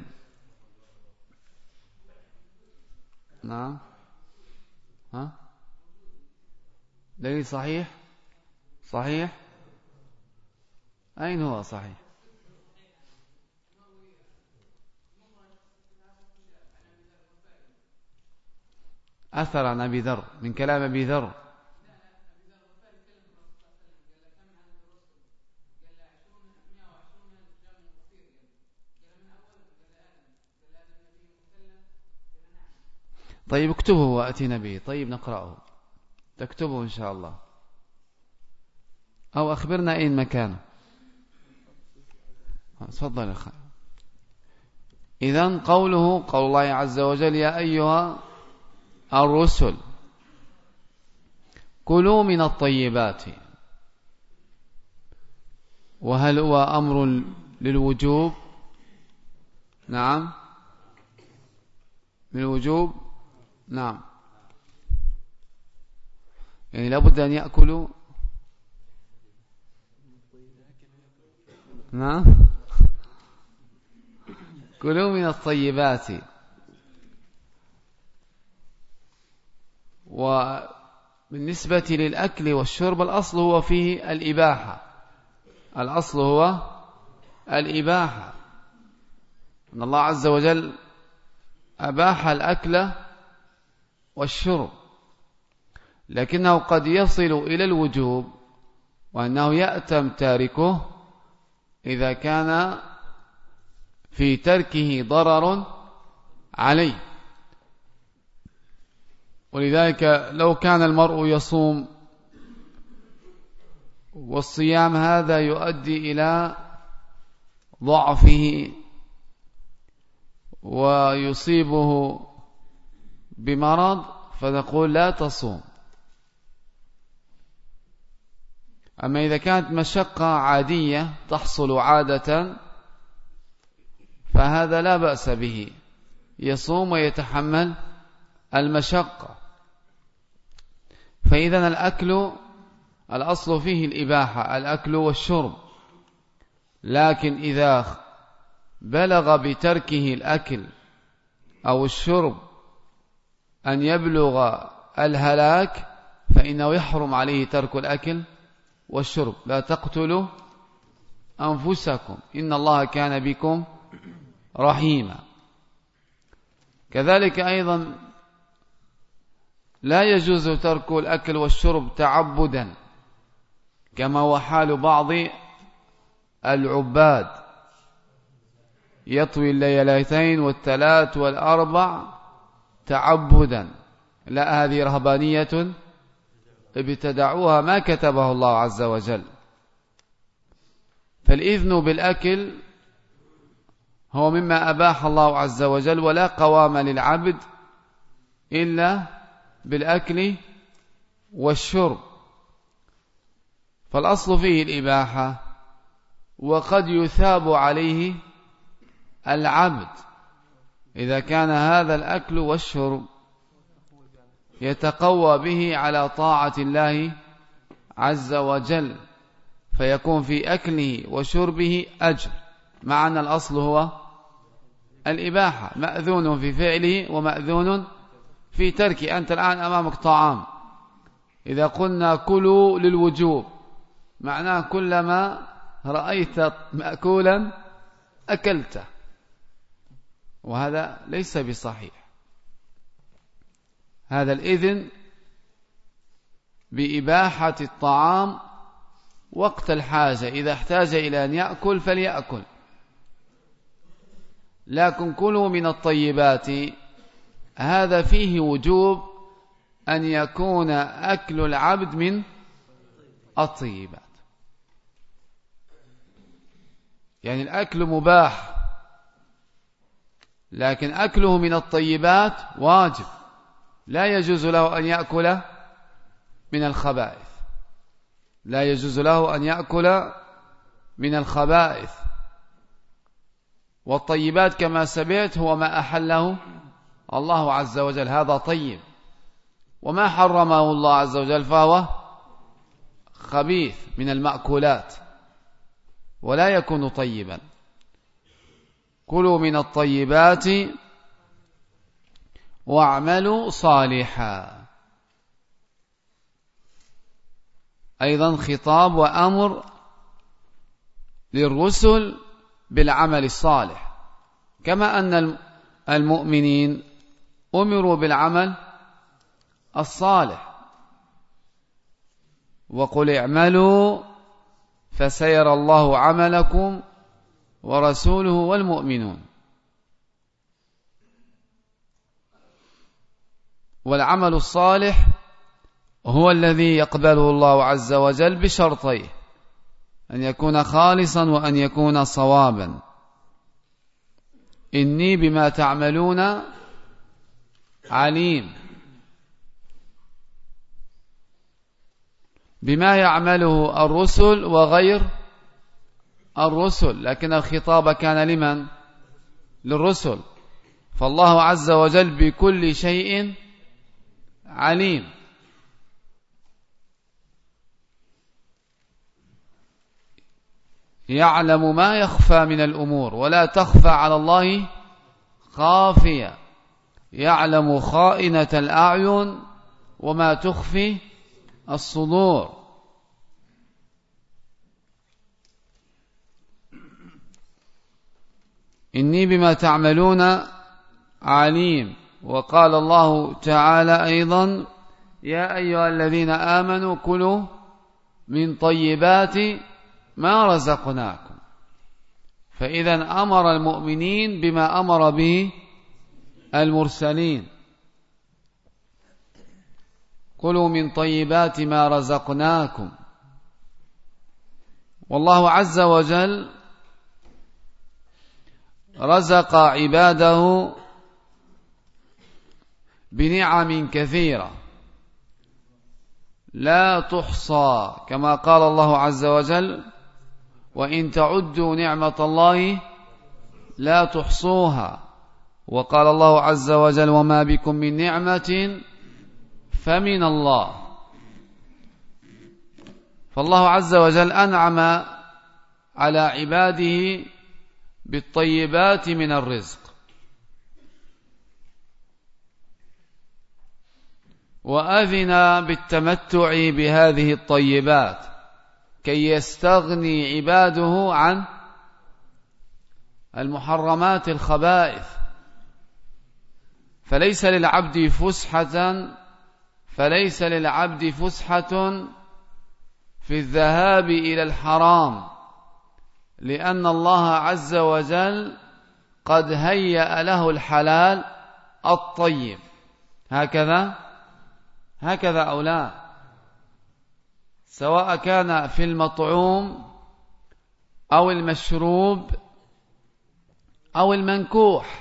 نعم ها دليل صحيح صحيح أين هو صحيح؟ أثر عن أبي ذر من كلام أبي ذر. طيب اكتبه وأتينا به. طيب نقرأه، تكتبه إن شاء الله، أو أخبرنا أين مكانه. تفضل أخي. إذن قوله قول الله عز وجل يا أيها الرسل كلوا من الطيبات، وهل هو أمر للوجوب؟ نعم للوجوب. نعم يعني لابد أن يأكلوا. نعم كلوا من الطيبات. وبالنسبة للأكل والشرب الأصل هو فيه الإباحة، الأصل هو الإباحة. أن الله عز وجل أباح الأكل والشرب، لكنه قد يصل إلى الوجوب، وأنه يأتم تاركه إذا كان في تركه ضرر عليه. ولذلك لو كان المرء يصوم والصيام هذا يؤدي إلى ضعفه ويصيبه بمرض فنقول لا تصوم. أما إذا كانت مشقة عادية تحصل عادة فهذا لا بأس به، يصوم ويتحمل المشقة. فإذا الأكل الأصل فيه الإباحة، الأكل والشرب، لكن إذا بلغ بتركه الأكل أو الشرب أن يبلغ الهلاك فإنه يحرم عليه ترك الأكل والشرب. لا تقتلوا أنفسكم إن الله كان بكم رحيما. كذلك أيضا لا يجوز ترك الأكل والشرب تعبدا، كما هو حال بعض العباد، يطوي الليلتين والثلاث والأربع تعبدا. لا، هذه رهبانية ابتدعوها ما كتبه الله عز وجل. فالإذن بالأكل هو مما أباح الله عز وجل، ولا قوام للعبد إلا بالأكل والشرب. فالأصل فيه الإباحة، وقد يثاب عليه العبد إذا كان هذا الأكل والشرب يتقوى به على طاعة الله عز وجل، فيكون في أكله وشربه أجر، مع أن الأصل هو الإباحة، مأذون في فعله ومأذون في تركه. أنت الآن أمامك طعام، إذا قلنا كلوا للوجوب معناه كلما رأيت مأكولا أكلته، وهذا ليس بصحيح. هذا الإذن بإباحة الطعام وقت الحاجة، إذا احتاج إلى أن يأكل فليأكل. لكن كلوا من الطيبات هذا فيه وجوب أن يكون أكل العبد من الطيبات، يعني الأكل مباح لكن أكله من الطيبات واجب، لا يجوز له أن يأكل من الخبائث، لا يجوز له أن يأكل من الخبائث. والطيبات كما سمعت هو ما أحله الله عز وجل، هذا طيب، وما حرمه الله عز وجل فهو خبيث من المأكولات ولا يكون طيبا. كلوا من الطيبات واعملوا صالحا، أيضا خطاب وأمر للرسل بالعمل الصالح، كما أن المؤمنين أمروا بالعمل الصالح. وقل اعملوا فسيرى الله عملكم ورسوله والمؤمنون. والعمل الصالح هو الذي يقبله الله عز وجل بشرطيه: أن يكون خالصا وأن يكون صوابا. إني بما تعملون عليم. بما يعمله الرسل وغير الرسل، لكن الخطاب كان لمن؟ للرسل. فالله عز وجل بكل شيء عليم. يعلم ما يخفى من الأمور ولا تخفى على الله خافية. يعلم خائنة الأعين وما تخفي الصدور. إني بما تعملون عليم. وقال الله تعالى أيضا: يا أيها الذين آمنوا كلوا من طيبات ما رزقناكم. فإذا أمر المؤمنين بما أمر به المرسلين: كلوا من طيبات ما رزقناكم. والله عز وجل رزق عباده بنعم كثيرة لا تحصى، كما قال الله عز وجل: وإن تعدوا نعمة الله لا تحصوها. وقال الله عز وجل: وما بكم من نعمة فمن الله. فالله عز وجل أنعم على عباده بالطيبات من الرزق، وأذن بالتمتع بهذه الطيبات كي يستغني عباده عن المحرمات الخبائث. فليس للعبد فسحة فليس للعبد فسحة في الذهاب إلى الحرام، لأن الله عز وجل قد هيأ له الحلال الطيب. هكذا هكذا أو لا؟ سواء كان في المطعوم أو المشروب أو المنكوح.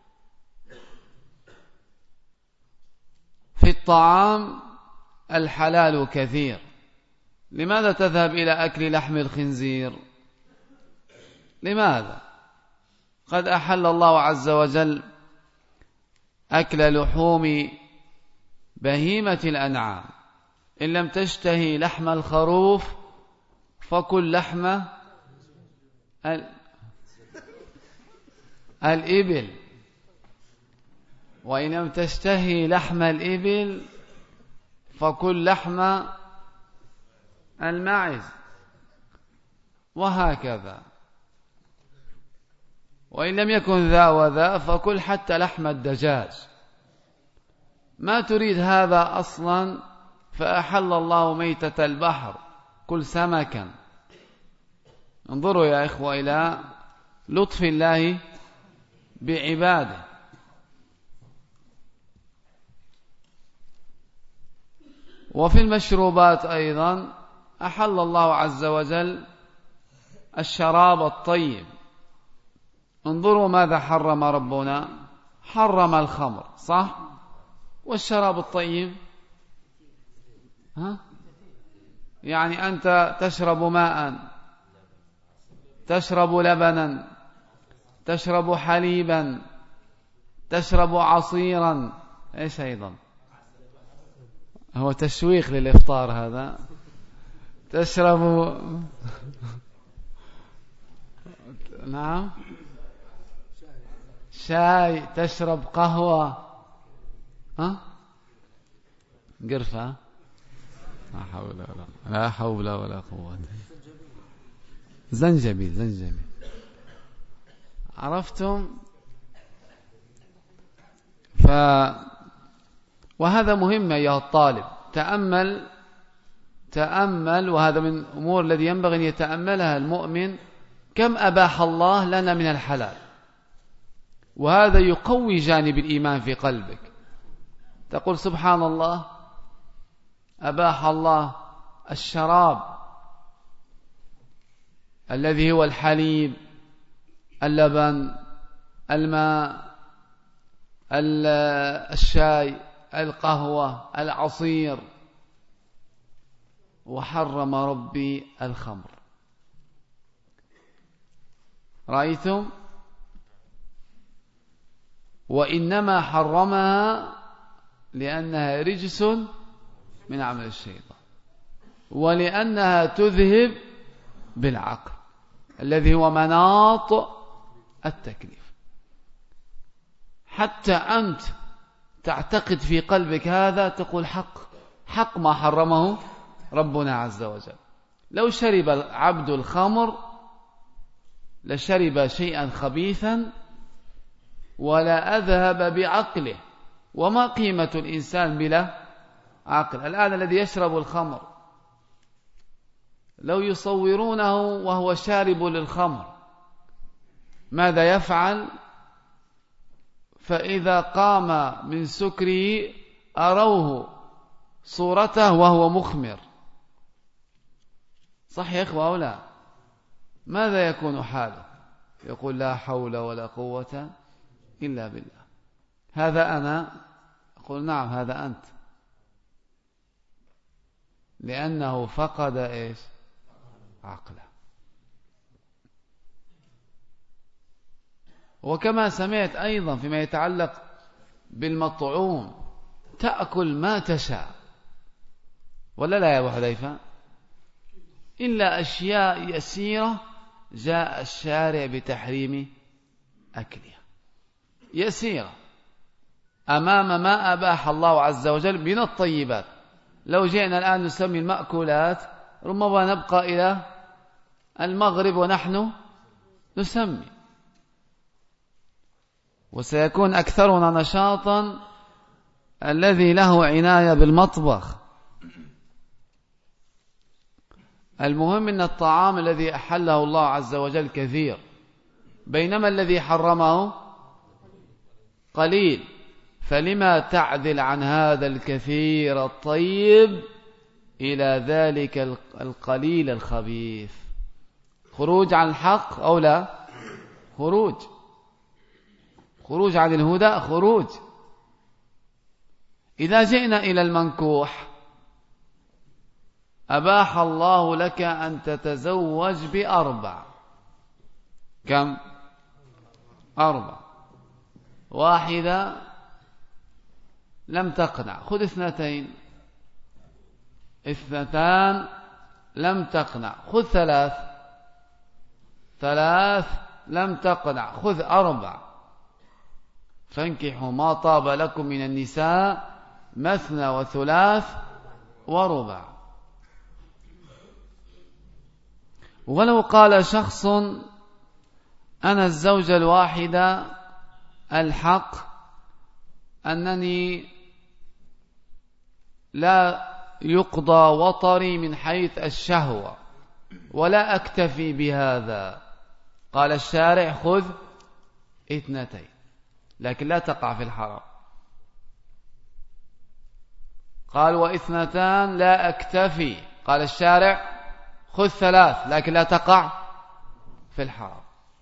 في الطعام الحلال كثير. لماذا تذهب إلى أكل لحم الخنزير؟ لماذا؟ قد أحل الله عز وجل أكل لحوم بهيمة الأنعام. إن لم تشتهي لحم الخروف فكل لحم ال... الإبل، وإن لم تشتهي لحم الإبل فكل لحم الماعز، وهكذا. وإن لم يكن ذا وذا فكل حتى لحم الدجاج. ما تريد هذا أصلا، فأحل الله ميتة البحر، كل سمكا. انظروا يا إخوة إلى لطف الله بعباده. وفي المشروبات أيضا أحل الله عز وجل الشراب الطيب. انظروا ماذا حرم ربنا، حرم الخمر، صح؟ والشراب الطيب ها؟ يعني أنت تشرب ماء، تشرب لبنا، تشرب حليبا، تشرب عصيرا، ايش أيضا؟ هو تشويق للإفطار هذا. تشرب نعم شاي، تشرب قهوة، ها قرفة، لا حول ولا لا حول ولا قوة. زنجبيل زنجبيل، عرفتم؟ ف وهذا مهم يا الطالب، تأمل تأمل، وهذا من الأمور الذي ينبغي أن يتأملها المؤمن، كم أباح الله لنا من الحلال، وهذا يقوي جانب الإيمان في قلبك. تقول سبحان الله، أباح الله الشراب الذي هو الحليب، اللبن، الماء، الشاي، القهوة، العصير، وحرم ربي الخمر. رأيتم؟ وإنما حرمها لأنها رجس من عمل الشيطان، ولأنها تذهب بالعقل الذي هو مناط التكليف. حتى أنت تعتقد في قلبك هذا، تقول حق حق ما حرمه ربنا عز وجل. لو شرب العبد الخمر لشرب شيئا خبيثا ولا أذهب بعقله. وما قيمة الإنسان بلا عقل؟ الآن الذي يشرب الخمر لو يصورونه وهو شارب للخمر ماذا يفعل؟ فإذا قام من سكره أروه صورته وهو مخمر، صح يا إخوة أو لا؟ ماذا يكون حاله؟ يقول لا حول ولا قوة إلا بالله. هذا أنا؟ أقول نعم هذا أنت، لأنه فقد إيش؟ عقله. وكما سمعت أيضا فيما يتعلق بالمطعوم، تأكل ما تشاء ولا لا يا أبو حذيفة؟ إلا أشياء يسيرة جاء الشارع بتحريم أكلها، يسيرة أمام ما أباح الله عز وجل من الطيبات. لو جئنا الآن نسمي المأكولات ربما نبقى إلى المغرب ونحن نسمي، وسيكون أكثرنا نشاطا الذي له عناية بالمطبخ. المهم أن الطعام الذي أحله الله عز وجل كثير، بينما الذي حرمه قليل. فلما تعدل عن هذا الكثير الطيب إلى ذلك القليل الخبيث؟ خروج عن الحق أو لا؟ خروج خروج عن الهدى، خروج. إذا جئنا إلى المنكوح، أباح الله لك أن تتزوج بأربع. كم؟ أربع. واحدة لم تقنع، خذ اثنتين. اثنتان لم تقنع، خذ ثلاث. ثلاث لم تقنع، خذ أربع. فانكحوا ما طاب لكم من النساء مثنى وثلاث ورباع. ولو قال شخص أنا الزوجة الواحدة الحق أنني لا يقضى وطري من حيث الشهوة ولا أكتفي بهذا، قال الشارع خذ اثنتين لكن لا تقع في الحرام. قال واثنتان لا أكتفي، قال الشارع خذ ثلاث لكن لا تقع في الحرام.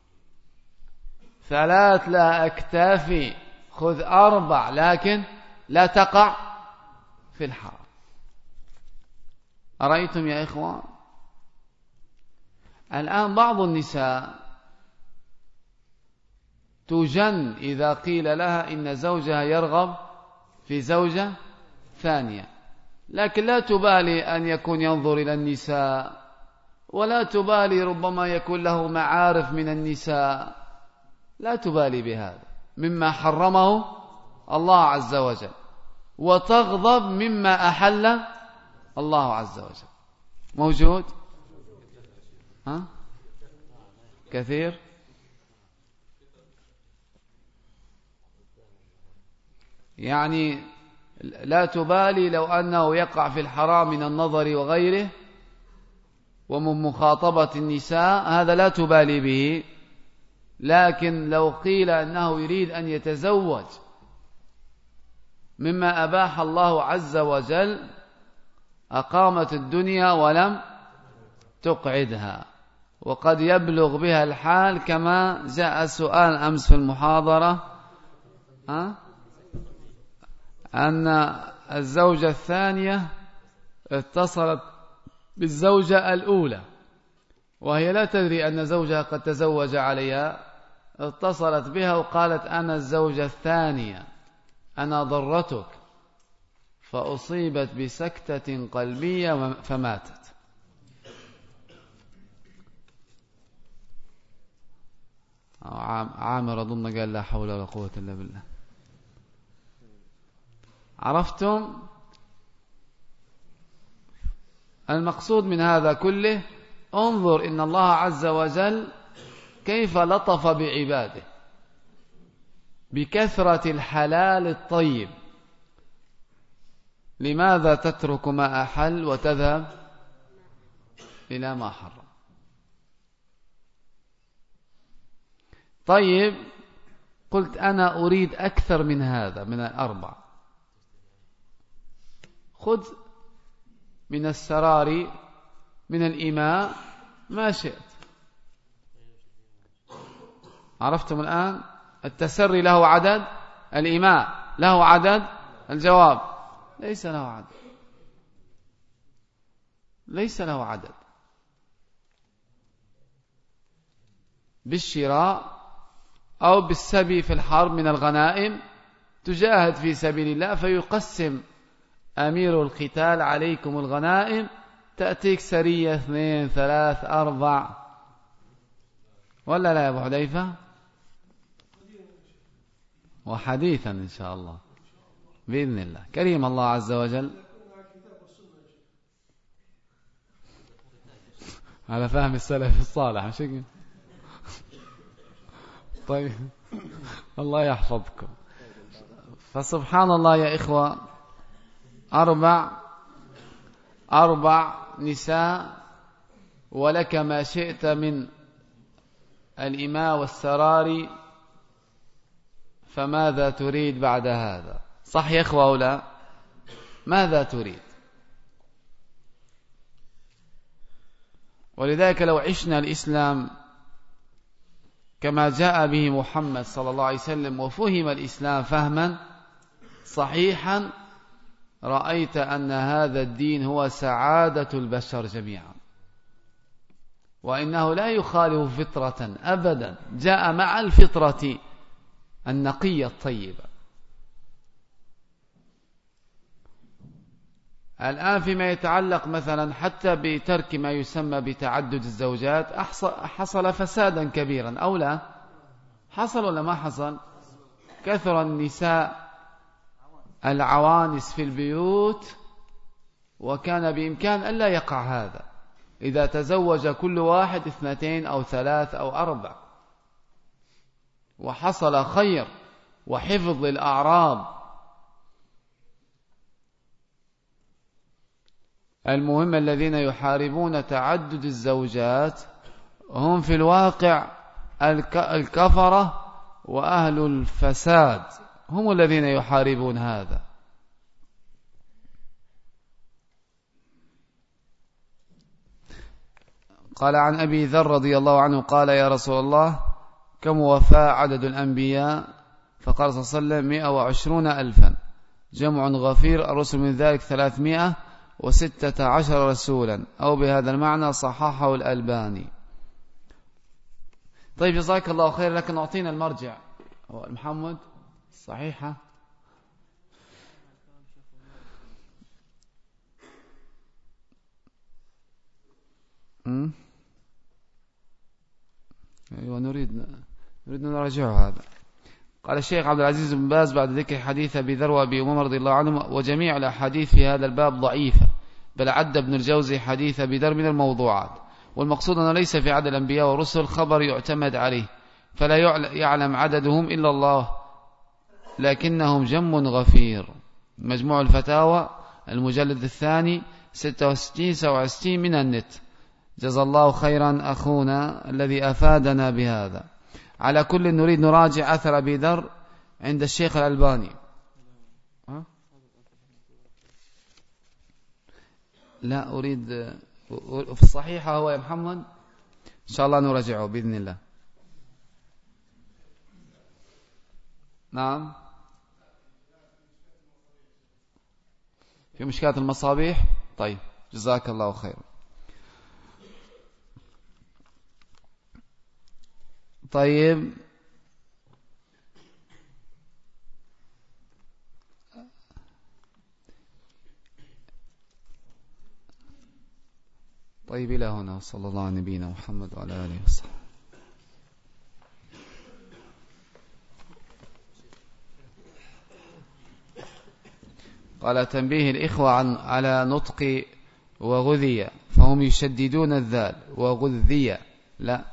ثلاث لا أكتفي، خذ أربع لكن لا تقع في الحرام. أرأيتم يا إخوان؟ الآن بعض النساء تجن إذا قيل لها إن زوجها يرغب في زوجة ثانية، لكن لا تبالي أن يكون ينظر إلى النساء، ولا تبالي ربما يكون له معارف من النساء، لا تبالي بهذا مما حرمه الله عز وجل، وتغضب مما أحل الله عز وجل. موجود؟ ها؟ كثير؟ يعني لا تبالي لو أنه يقع في الحرام من النظر وغيره ومن مخاطبة النساء، هذا لا تبالي به. لكن لو قيل أنه يريد أن يتزوج مما أباح الله عز وجل، أقامت الدنيا ولم تقعدها. وقد يبلغ بها الحال كما جاء سؤال أمس في المحاضرة أه؟ أن الزوجة الثانية اتصلت بالزوجة الأولى وهي لا تدري أن زوجها قد تزوج عليها، اتصلت بها وقالت أنا الزوجة الثانية، أنا ضرتك، فأصيبت بسكتة قلبية فماتت. عامر أظن قال لا حول ولا قوة إلا بالله. عرفتم؟ المقصود من هذا كله انظر إن الله عز وجل كيف لطف بعباده بكثرة الحلال الطيب. لماذا تترك ما أحل وتذهب إلى ما حرم؟ طيب قلت أنا أريد أكثر من هذا من الأربع، خذ من السرار من الإماء ما شئت. عرفتم الآن؟ التسري له عدد، الإماء له عدد، الجواب ليس له عدد، ليس له عدد. بالشراء أو بالسبي في الحرب من الغنائم تجاهد في سبيل الله، فيقسم أمير القتال عليكم الغنائم، تأتيك سرية اثنين ثلاث أربع، ولا لا يا أبو حذيفة؟ وحديثا إن شاء الله بإذن الله. كريم الله عز وجل على فهم السلف الصالح. مش طيب الله يحفظكم. فسبحان الله يا إخوة، أربع أربع نساء ولك ما شئت من الإماء والسرار، فماذا تريد بعد هذا؟ صح يا إخوة أو لا؟ ماذا تريد؟ ولذلك لو عشنا الإسلام كما جاء به محمد صلى الله عليه وسلم وفهم الإسلام فهما صحيحا، رأيت أن هذا الدين هو سعادة البشر جميعا، وإنه لا يخالف فطرة أبدا، جاء مع الفطرة النقية الطيبة. الآن فيما يتعلق مثلا حتى بترك ما يسمى بتعدد الزوجات، حصل فسادا كبيرا أو لا؟ حصل ولا ما حصل؟ كثر النساء العوانس في البيوت، وكان بإمكان ألا يقع هذا إذا تزوج كل واحد اثنتين أو ثلاث أو أربع، وحصل خير وحفظ للأعراض. المهم الذين يحاربون تعدد الزوجات هم في الواقع الكفرة وأهل الفساد، هم الذين يحاربون هذا. قال عن أبي ذر رضي الله عنه قال: يا رسول الله، كم وفى عدد الأنبياء؟ فقال صلى الله عليه وسلم: مئة وعشرون ألفا، جمع غفير، الرسل من ذلك ثلاثمائة وستة عشر رسولا، أو بهذا المعنى صححه الألباني. طيب جزاك الله خير، لكن أعطينا المرجع. محمد صحيحة؟ أمم أيوة، نريد نريد نراجع هذا. قال الشيخ عبد العزيز بن باز بعد ذكر حديث أبي ذر وأبي أمامة رضي الله عنهم: وجميع الأحاديث في هذا الباب ضعيفة، بل عد ابن الجوزي حديث أبي ذر من الموضوعات. والمقصود أنه ليس في عدد الأنبياء والرسل خبر يعتمد عليه، فلا يعلم عددهم إلا الله، لكنهم جم غفير. مجموع الفتاوى المجلد الثاني ستة وستين سبعة وستين من النت. جزا الله خيرا أخونا الذي أفادنا بهذا. على كل نريد نراجع أثر أبي ذر عند الشيخ الألباني. ها؟ لا أريد في الصحيحة هو يا محمد، إن شاء الله نراجعه بإذن الله. نعم، في مشكلة المصابيح. طيب جزاك الله خير. طيب طيب إلى هنا، صلى الله على نبينا محمد وعلى آله وصحبه. قال: تنبيه الإخوة عن على نطق وغذية، فهم يشددون الذال وغذية، لا.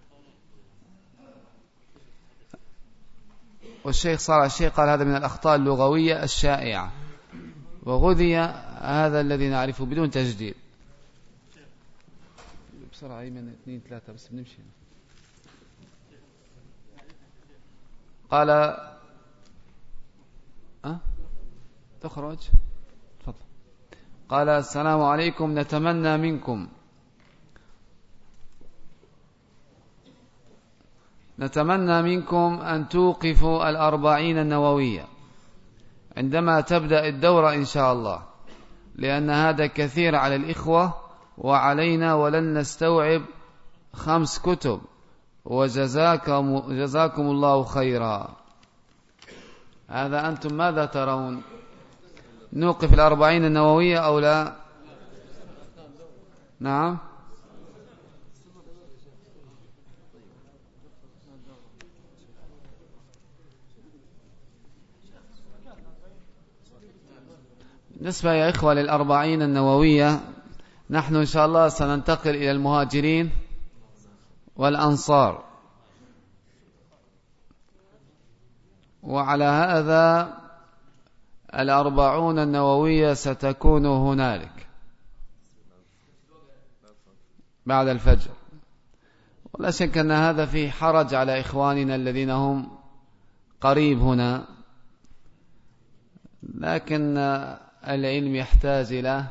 والشيخ صار الشيخ قال: هذا من الأخطاء اللغوية الشائعة. وغذية هذا الذي نعرفه بدون تجديد. بسرعة من اثنين ثلاثة بس بنمشي. قال: أه؟ تخرج تفضل. قال: السلام عليكم، نتمنى منكم نتمنى منكم أن توقفوا الأربعين النووية عندما تبدأ الدورة إن شاء الله، لأن هذا كثير على الإخوة وعلينا، ولن نستوعب خمس كتب، وجزاكم جزاكم الله خيرا. هذا أنتم ماذا ترون؟ نوقف الأربعين النووية أو لا؟ نعم. بالنسبة يا إخوة للأربعين النووية، نحن إن شاء الله سننتقل إلى المهاجرين والأنصار، وعلى هذا الأربعون النووية ستكون هنالك بعد الفجر. ولا شك أن هذا فيه حرج على إخواننا الذين هم قريب هنا، لكن العلم يحتاج إلى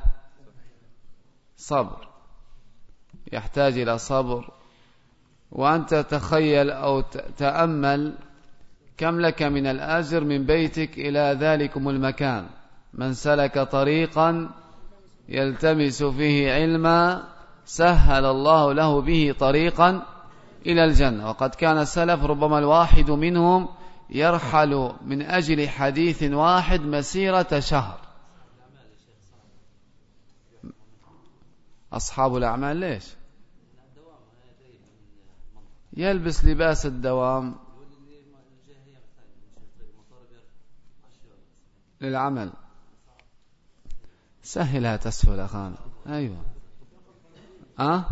صبر، يحتاج إلى صبر. وأنت تخيل أو تأمل كم لك من الأجر من بيتك إلى ذلكم المكان. من سلك طريقا يلتمس فيه علما سهل الله له به طريقا إلى الجنة. وقد كان السلف ربما الواحد منهم يرحل من أجل حديث واحد مسيرة شهر. أصحاب الأعمال ليش يلبس لباس الدوام؟ للعمل. سهلها تسهل أخانا. أيوة أه؟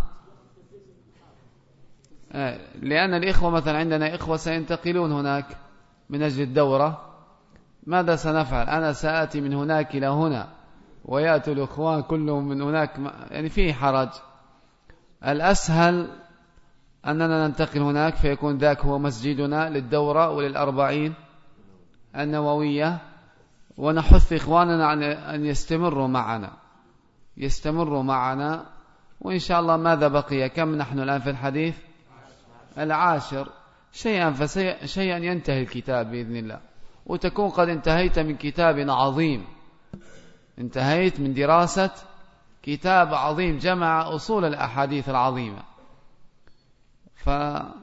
أه؟ لأن الإخوة مثلا عندنا إخوة سينتقلون هناك من أجل الدورة. ماذا سنفعل؟ أنا سآتي من هناك إلى هنا ويأتي الإخوان كلهم من هناك، يعني فيه حرج. الأسهل أننا ننتقل هناك فيكون ذاك هو مسجدنا للدورة وللأربعين النووية، ونحث إخواننا عن أن يستمروا معنا يستمروا معنا وإن شاء الله ماذا بقي؟ كم نحن الآن في الحديث؟ العاشر. شيئا فشيئا ينتهي الكتاب بإذن الله، وتكون قد انتهيت من كتاب عظيم، انتهيت من دراسة كتاب عظيم جمع أصول الأحاديث العظيمة. ف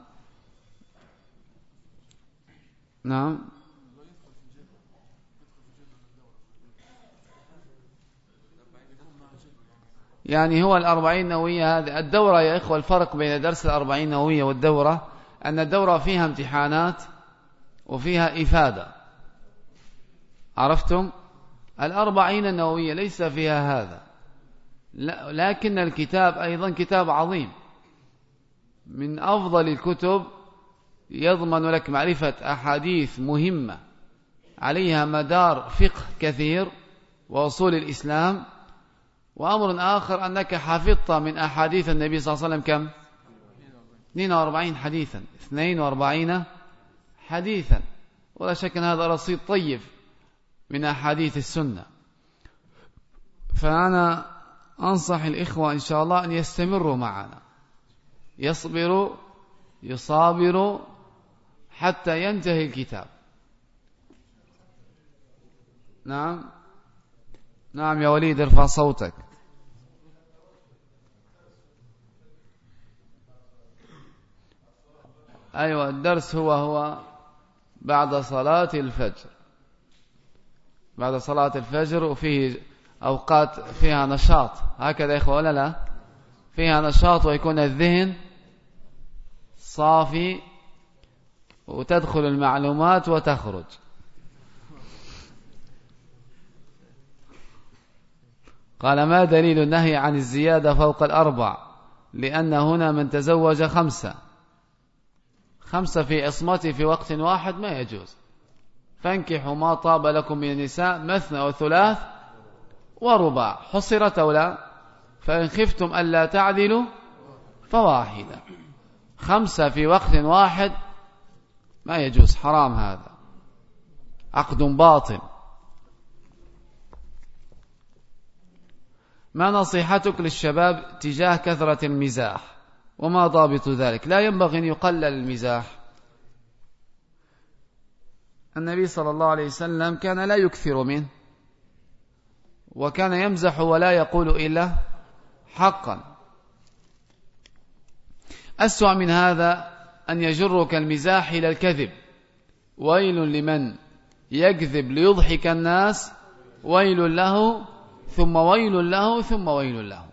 نعم يعني هو الأربعين نووية هذه الدورة يا إخوة. الفرق بين درس الأربعين نووية والدورة أن الدورة فيها امتحانات وفيها إفادة، عرفتم؟ الأربعين النووية ليس فيها هذا، لكن الكتاب أيضا كتاب عظيم من أفضل الكتب، يضمن لك معرفة أحاديث مهمة عليها مدار فقه كثير وأصول الإسلام. وأمر آخر أنك حفظت من أحاديث النبي صلى الله عليه وسلم كم؟ اثنين وأربعين حديثا اثنين وأربعين حديثا، ولا شك أن هذا رصيد طيب من أحاديث السنة. فأنا أنصح الإخوة إن شاء الله أن يستمروا معنا، يصبروا يصابروا حتى ينتهي الكتاب. نعم نعم يا وليد ارفع صوتك. أيوة الدرس هو هو بعد صلاة الفجر، بعد صلاة الفجر، وفيه أوقات فيها نشاط هكذا يا إخوة ولا لا؟ فيها نشاط ويكون الذهن صافي وتدخل المعلومات وتخرج. قال ما دليل النهي عن الزيادة فوق الأربع؟ لأن هنا من تزوج خمسة خمسة في عصمته في وقت واحد ما يجوز. فانكحوا ما طاب لكم من النساء مثنى وثلاث ورباع. حصرت أو لا؟ فإن خفتم ألا تعدلوا فواحدة. خمسة في وقت واحد ما يجوز، حرام، هذا عقد باطل. ما نصيحتك للشباب تجاه كثرة المزاح وما ضابط ذلك؟ لا ينبغي أن يقلل المزاح. النبي صلى الله عليه وسلم كان لا يكثر منه، وكان يمزح ولا يقول إلا حقا. أسوأ من هذا أن يجرك المزاح إلى الكذب. ويل لمن يكذب ليضحك الناس، ويل له ثم ويل له ثم ويل له.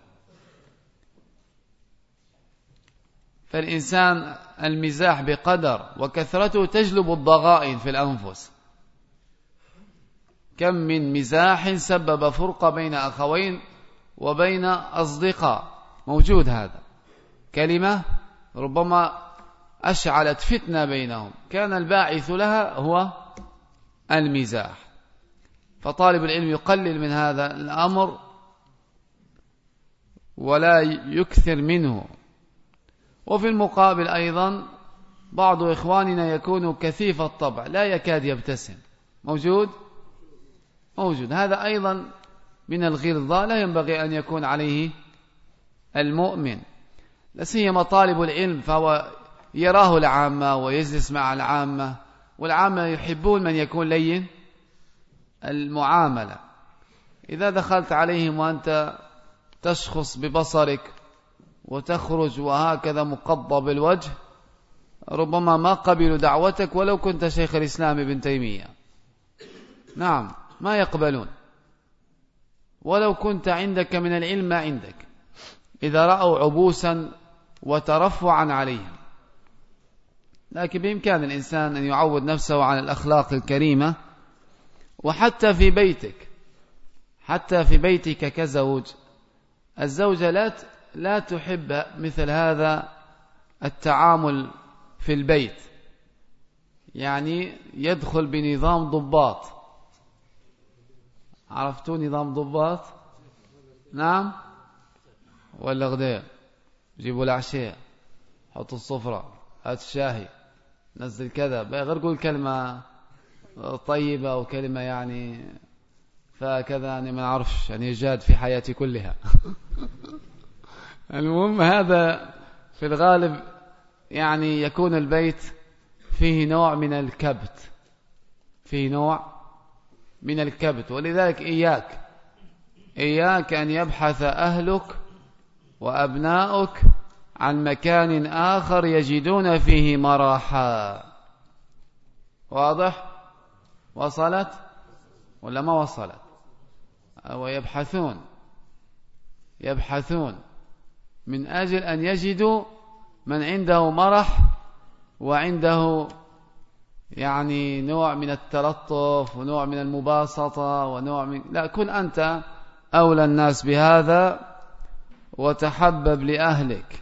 فالإنسان المزاح بقدر وكثرته تجلب الضغائن في الأنفس. كم من مزاح سبب فرقة بين أخوين وبين أصدقاء، موجود هذا. كلمة ربما أشعلت فتنة بينهم، كان الباعث لها هو المزاح. فطالب العلم يقلل من هذا الأمر ولا يكثر منه. وفي المقابل أيضا بعض إخواننا يكون كثيف الطبع لا يكاد يبتسم، موجود موجود هذا أيضا من الغلظة، لا ينبغي أن يكون عليه المؤمن، لا سيما طالب العلم، فهو يراه العامة ويجلس مع العامة، والعامة يحبون من يكون لين المعاملة. إذا دخلت عليهم وأنت تشخص ببصرك وتخرج وهكذا مقضب الوجه، ربما ما قبلوا دعوتك ولو كنت شيخ الإسلام ابن تيمية. نعم ما يقبلون ولو كنت عندك من العلم ما عندك، إذا رأوا عبوسا وترفعا عليهم. لكن بإمكان الإنسان أن يعود نفسه على الأخلاق الكريمة وحتى في بيتك، حتى في بيتك كزوج، الزوجة لا لا تحب مثل هذا التعامل في البيت، يعني يدخل بنظام ضباط. عرفتوا نظام ضباط؟ نعم ولا غداء؟ جيبوا العشاء، حطوا الصفرة، هات الشاهي، نزل كذا، غير قول كلمة طيبة أو كلمة يعني فكذا، يعني ما نعرفش، يعني جاد في حياتي كلها. المهم هذا في الغالب يعني يكون البيت فيه نوع من الكبت، فيه نوع من الكبت. ولذلك إياك إياك أن يبحث أهلك وأبناؤك عن مكان آخر يجدون فيه مراحا. واضح؟ وصلت ولا ما وصلت؟ ويبحثون يبحثون من أجل أن يجدوا من عنده مرح وعنده يعني نوع من التلطف ونوع من المباسطة ونوع من لا، كن أنت أولى الناس بهذا وتحبب لأهلك.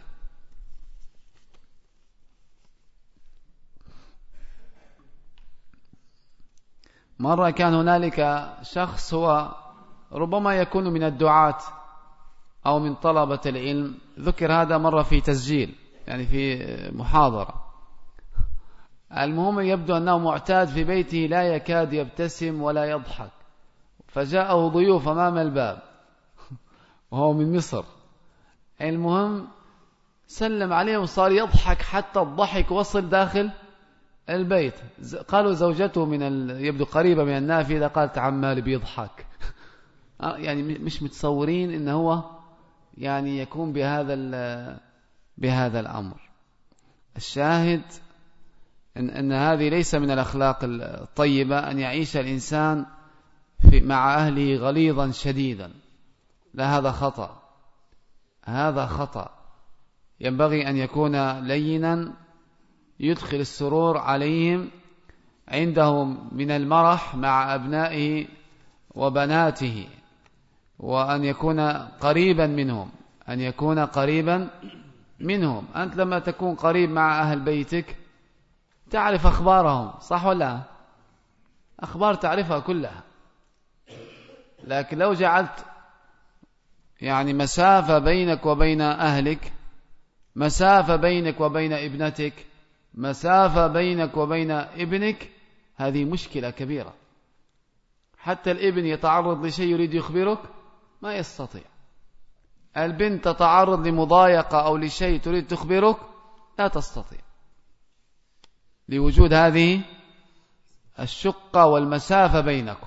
مرة كان هنالك شخص هو ربما يكون من الدعاة أو من طلبة العلم، ذكر هذا مرة في تسجيل يعني في محاضرة. المهم يبدو أنه معتاد في بيته لا يكاد يبتسم ولا يضحك، فجاءه ضيوف أمام الباب وهو من مصر. المهم سلم عليهم وصار يضحك حتى الضحك وصل داخل البيت. قالوا زوجته من ال... يبدو قريبة من النافذة، قالت عمال بيضحك. يعني مش متصورين إنه هو يعني يكون بهذا ال... بهذا الأمر. الشاهد إن, إن هذه ليس من الأخلاق الطيبة أن يعيش الإنسان في مع أهله غليظا شديدا، لا، هذا خطأ، هذا خطأ. ينبغي أن يكون لينا يدخل السرور عليهم، عنده من المرح مع أبنائه وبناته، وأن يكون قريبا منهم، أن يكون قريبا منهم. أنت لما تكون قريب مع أهل بيتك تعرف أخبارهم، صح ولا؟ أخبار تعرفها كلها. لكن لو جعلت يعني مسافة بينك وبين أهلك، مسافة بينك وبين ابنتك، مسافة بينك وبين ابنك، هذه مشكلة كبيرة. حتى الابن يتعرض لشيء يريد يخبرك ما يستطيع، البنت تتعرض لمضايقة أو لشيء تريد تخبرك لا تستطيع، لوجود هذه الشقة والمسافة بينكم.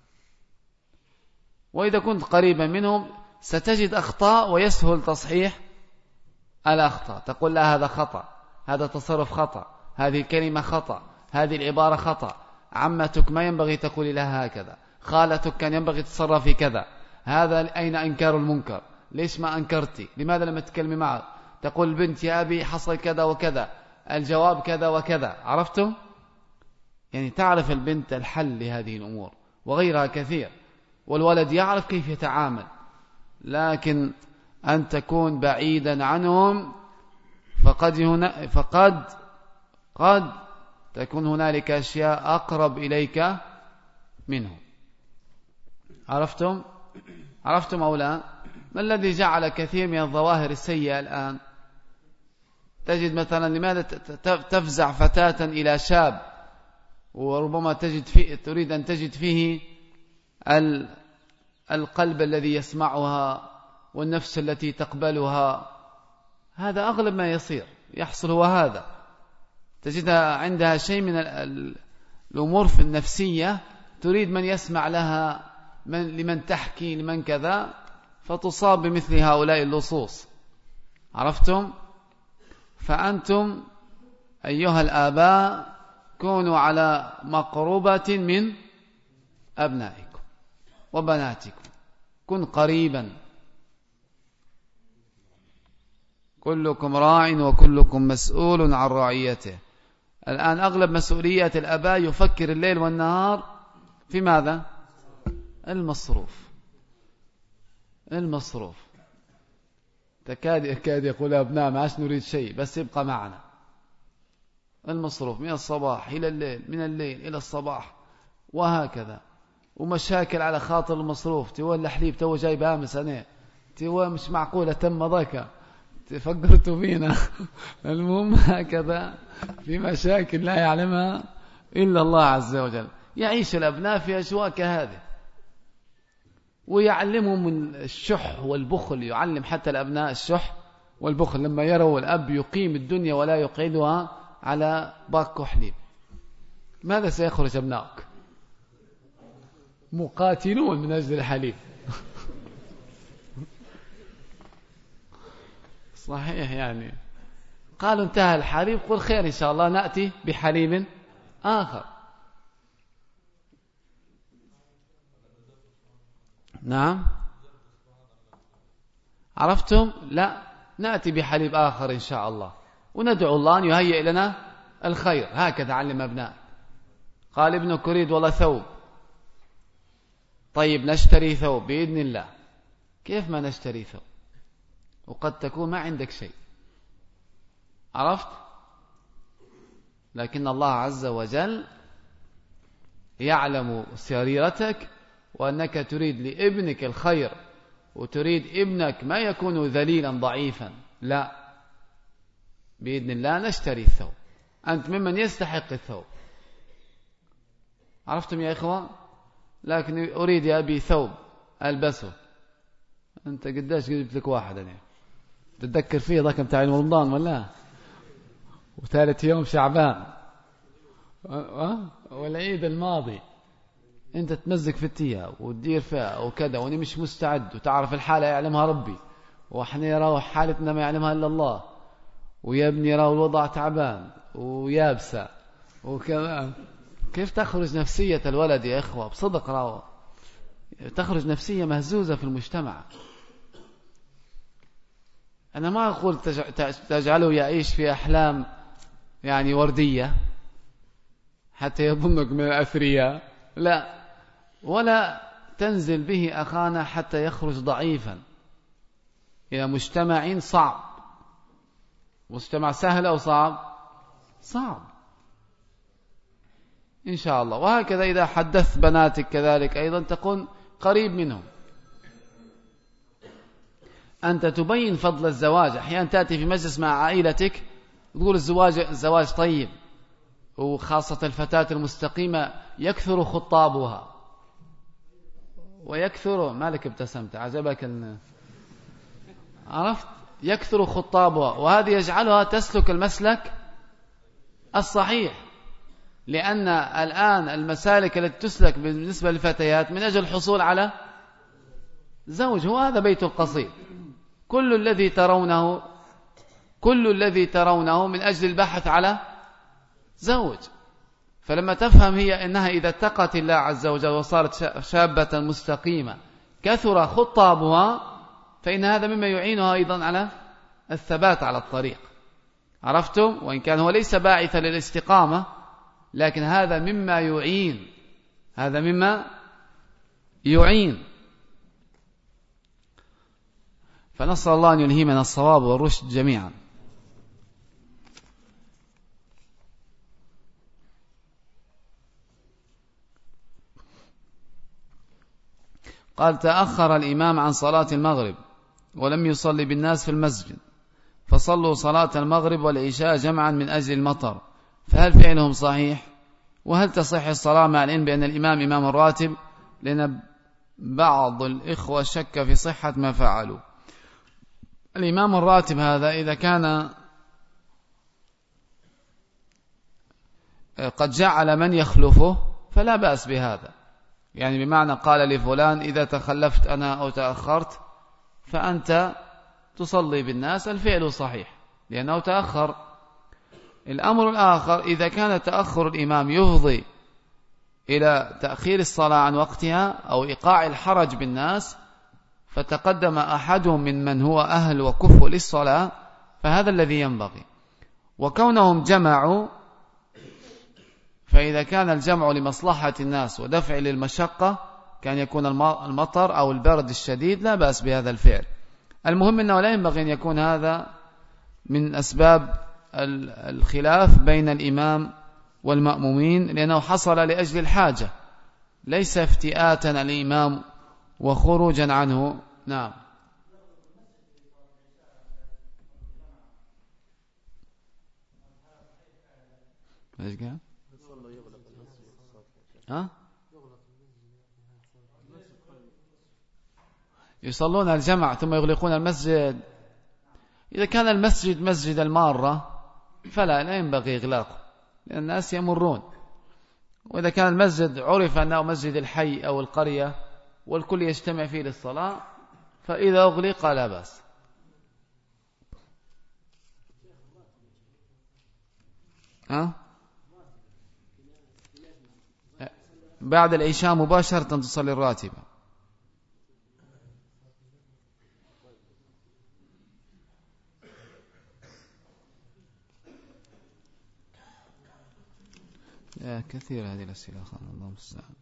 وإذا كنت قريبا منهم ستجد أخطاء ويسهل تصحيح الأخطاء. تقول لا هذا خطأ، هذا تصرف خطأ، هذه الكلمة خطأ، هذه العبارة خطأ، عمتك ما ينبغي تقولي لها هكذا، خالتك كان ينبغي تتصرفي كذا، هذا أين إنكار المنكر، ليش ما أنكرتي، لماذا لم تكلمي معه؟ تقول البنت يا أبي حصل كذا وكذا، الجواب كذا وكذا. عرفتم؟ يعني تعرف البنت الحل لهذه الأمور وغيرها كثير، والولد يعرف كيف يتعامل. لكن أن تكون بعيدا عنهم فقد هنا فقد قد تكون هنالك أشياء أقرب إليك منهم. عرفتم؟ عرفتم أو لا؟ ما الذي جعل كثير من الظواهر السيئة الآن؟ تجد مثلا لماذا تفزع فتاة إلى شاب وربما تجد فيه تريد أن تجد فيه القلب الذي يسمعها والنفس التي تقبلها. هذا أغلب ما يصير يحصل هو هذا. تجدها عندها شيء من الأمور في النفسية، تريد من يسمع لها، من لمن تحكي، لمن كذا، فتصاب بمثل هؤلاء اللصوص. عرفتم؟ فأنتم أيها الآباء كونوا على مقربة من أبنائكم وبناتكم، كن قريبا. كلكم راع وكلكم مسؤول عن رعيته. الآن أغلب مسؤوليات الآباء يفكر الليل والنهار في ماذا؟ المصروف. المصروف تكاد يكاد يقول أبناء ما عادش نريد شيء بس يبقى معنا. المصروف من الصباح إلى الليل، من الليل إلى الصباح، وهكذا. ومشاكل على خاطر المصروف، تولى حليب تو جايب أمس أنا، تولى مش معقولة تم ذاك، تفكرتوا فينا. المهم هكذا في مشاكل لا يعلمها إلا الله عز وجل. يعيش الأبناء في أجواء كهذه، ويعلمهم من الشح والبخل، يعلم حتى الأبناء الشح والبخل لما يروا الأب يقيم الدنيا ولا يقعدها على باك حليب. ماذا سيخرج أبنائك؟ مقاتلون من أجل الحليب. صحيح يعني. قالوا انتهى الحليب، قل خير إن شاء الله نأتي بحليب آخر. نعم عرفتم؟ لا، نأتي بحليب آخر إن شاء الله، وندعو الله أن يهيئ لنا الخير. هكذا علم أبناء. قال ابنك يريد والله ثوب، طيب نشتري ثوب بإذن الله. كيف ما نشتري ثوب وقد تكون ما عندك شيء، عرفت؟ لكن الله عز وجل يعلم سريرتك، وأنك تريد لابنك الخير، وتريد ابنك ما يكون ذليلا ضعيفا. لا، بإذن الله نشتري الثوب، أنت ممن يستحق الثوب. عرفتم يا إخوة؟ لكن أريد يا أبي ثوب ألبسه. أنت قداش جبت لك واحد أنا تتذكر فيه ذاك متاع رمضان ولا وثالث يوم شعبان والعيد الماضي، أنت تمزق في التياب وتدير فيها وكذا، وأنا مش مستعد، وتعرف الحالة يعلمها ربي، وإحنا يراوح حالتنا ما يعلمها إلا الله، ويا ابني راو الوضع تعبان ويابسة وكذا. كيف تخرج نفسية الولد يا إخوة؟ بصدق راو تخرج نفسية مهزوزة في المجتمع. أنا ما أقول تجعله يعيش في أحلام يعني وردية حتى يظنك من الأثرياء، لا، ولا تنزل به أخانا حتى يخرج ضعيفا إلى مجتمع صعب. مجتمع سهل أو صعب؟ صعب إن شاء الله. وهكذا إذا حدثت بناتك كذلك أيضا تكون قريب منهم. أنت تبين فضل الزواج. أحيانا تأتي في مجلس مع عائلتك تقول الزواج الزواج طيب، وخاصة الفتاة المستقيمة يكثر خطابها ويكثر مالك ابتسمت عجبك ال... عرفت؟ يكثر خطابها، وهذا يجعلها تسلك المسلك الصحيح. لأن الآن المسالك التي تسلك بالنسبة للفتيات من أجل الحصول على زوج، هو هذا بيت القصيد. كل الذي ترونه كل الذي ترونه من أجل البحث على زوج. فلما تفهم هي أنها إذا اتقت الله عز وجل وصارت شابة مستقيمة كثر خطابها، فإن هذا مما يعينها أيضا على الثبات على الطريق. عرفتم؟ وإن كان هو ليس باعثا للاستقامة، لكن هذا مما يعين هذا مما يعين فنسأل الله أن يلهمنا الصواب والرشد جميعا. قال: تأخر الإمام عن صلاة المغرب ولم يصلي بالناس في المسجد، فصلوا صلاة المغرب والعشاء جمعا من أجل المطر، فهل فعلهم صحيح؟ وهل تصح الصلاة مع العلم بأن الإمام إمام الراتب؟ لأن بعض الإخوة شك في صحة ما فعلوا. الإمام الراتب هذا إذا كان قد جعل من يخلفه فلا بأس بهذا، يعني بمعنى قال لفلان إذا تخلفت أنا أو تأخرت فأنت تصلي بالناس، الفعل صحيح لأنه تأخر. الأمر الآخر إذا كان تأخر الإمام يفضي إلى تأخير الصلاة عن وقتها أو إيقاع الحرج بالناس، فتقدم أحدهم من من هو أهل وكفء للصلاة، فهذا الذي ينبغي. وكونهم جمعوا فإذا كان الجمع لمصلحة الناس ودفع للمشقة كان يكون المطر أو البرد الشديد لا بأس بهذا الفعل. المهم أنه لا ينبغي أن يكون هذا من أسباب الخلاف بين الإمام والمأمومين، لأنه حصل لأجل الحاجة ليس افتئاتا الإمام وخروجا عنه. نعم. ايش قال؟ ها؟ يصلون الجمع ثم يغلقون المسجد. إذا كان المسجد مسجد المارة فلا لا ينبغي إغلاقه لأن الناس يمرون، وإذا كان المسجد عرف أنه مسجد الحي أو القرية والكل يجتمع فيه للصلاة فإذا أغلق لا بأس. ها؟ بعد العشاء مباشرة تصلي الراتبة. يا كثير هذه الأسئلة خان الله المستعان.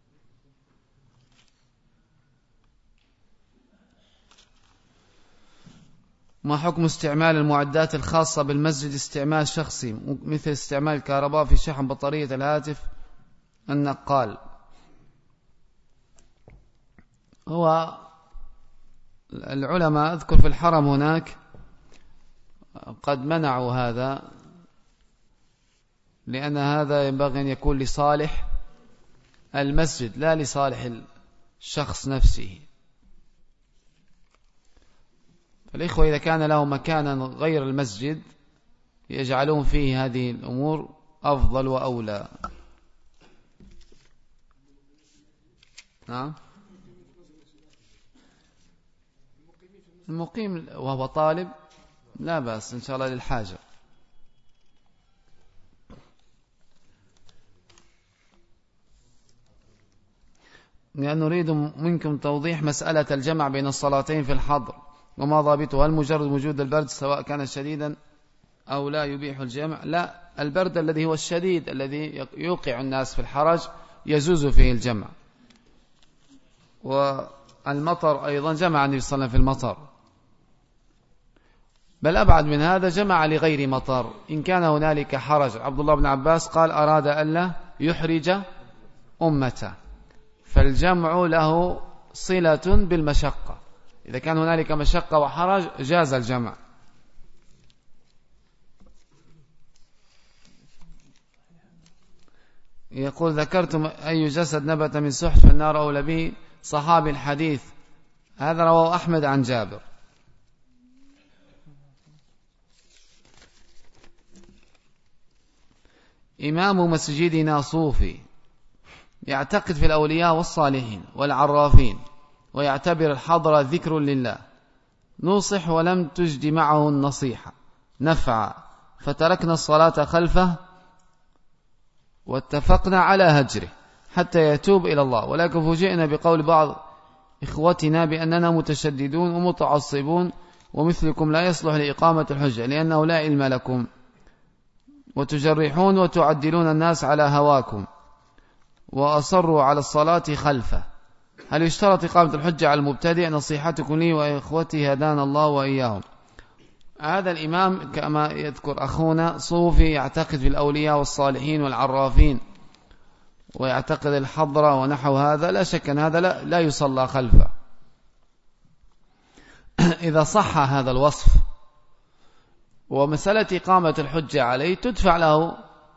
ما حكم استعمال المعدات الخاصة بالمسجد استعمال شخصي مثل استعمال الكهرباء في شحن بطارية الهاتف النقال؟ هو العلماء أذكر في الحرم هناك قد منعوا هذا، لأن هذا ينبغي أن يكون لصالح المسجد لا لصالح الشخص نفسه. فالإخوة إذا كان له مكانا غير المسجد يجعلون فيه هذه الأمور أفضل وأولى. نعم. المقيم وهو طالب لا بأس إن شاء الله للحاجة. لأن نريد منكم توضيح مسألة الجمع بين الصلاتين في الحضر وما ضابطه، هل مجرد وجود البرد سواء كان شديدا أو لا يبيح الجمع؟ لا، البرد الذي هو الشديد الذي يوقع الناس في الحرج يجوز فيه الجمع. والمطر أيضا جمع النبي صلى الله عليه وسلم في المطر، بل أبعد من هذا جمع لغير مطر إن كان هنالك حرج. عبد الله بن عباس قال أراد ألا يحرج أمته، فالجمع له صلة بالمشقة، إذا كان هنالك مشقة وحرج جاز الجمع. يقول ذكرتم أي جسد نبت من سحت في النار أولى به صحابي الحديث، هذا رواه أحمد عن جابر. إمام مسجدنا صوفي يعتقد في الأولياء والصالحين والعرافين ويعتبر الحضر ذكر لله، نوصح ولم تجد معه النصيحة نفعا فتركنا الصلاة خلفه واتفقنا على هجره حتى يتوب إلى الله، ولكن فوجئنا بقول بعض إخوتنا بأننا متشددون ومتعصبون ومثلكم لا يصلح لإقامة الحجة لأنه لا علم لكم، وتجرحون وتعدلون الناس على هواكم وأصروا على الصلاة خلفه. هل يشترط إقامة الحجة على المبتدئ؟ نصيحتكم لي وإخوتي هدانا الله وإياهم. هذا الإمام كما يذكر أخونا صوفي يعتقد في الأولياء والصالحين والعرافين ويعتقد الحضرة ونحو هذا، لا شك أن هذا لا, لا يصلى خلفه. إذا صح هذا الوصف ومسألة إقامة الحجة عليه تدفع له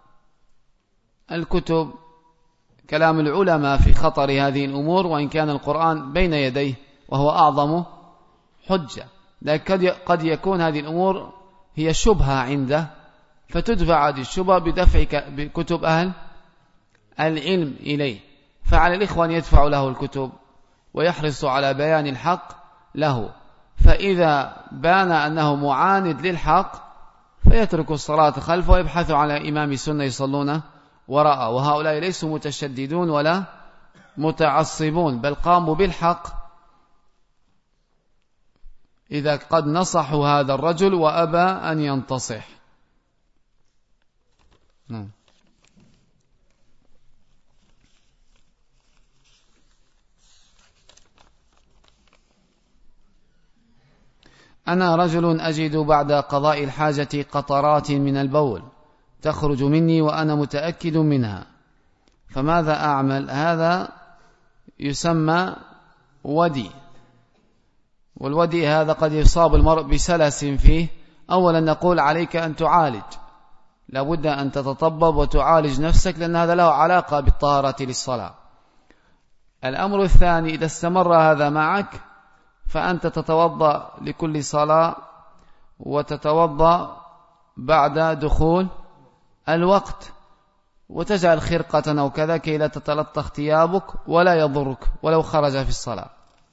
الكتب كلام العلماء في خطر هذه الأمور، وإن كان القرآن بين يديه وهو أعظم حجة، لكن قد يكون هذه الأمور هي شبهة عنده فتدفع هذه الشبهة بدفع بكتب أهل العلم إليه. فعلى الإخوان يدفع له الكتب ويحرص على بيان الحق له، فإذا بان أنه معاند للحق فيترك الصلاة خلفه ويبحث على إمام سنة يصلون وراءه، وهؤلاء ليسوا متشددون ولا متعصبون بل قاموا بالحق إذا قد نصحوا هذا الرجل وأبى أن ينتصح. نعم. أنا رجل أجد بعد قضاء الحاجة قطرات من البول تخرج مني وأنا متأكد منها، فماذا أعمل؟ هذا يسمى ودي، والودي هذا قد يصاب المرء بسلس فيه. أولا نقول عليك أن تعالج، لابد أن تتطبب وتعالج نفسك، لأن هذا له علاقة بالطهارة للصلاة. الأمر الثاني، إذا استمر هذا معك فأنت تتوضأ لكل صلاة وتتوضأ بعد دخول الوقت، وتجعل خرقة أو كذا كي لا تتلطخ ثيابك ولا يضرك ولو خرج في الصلاة.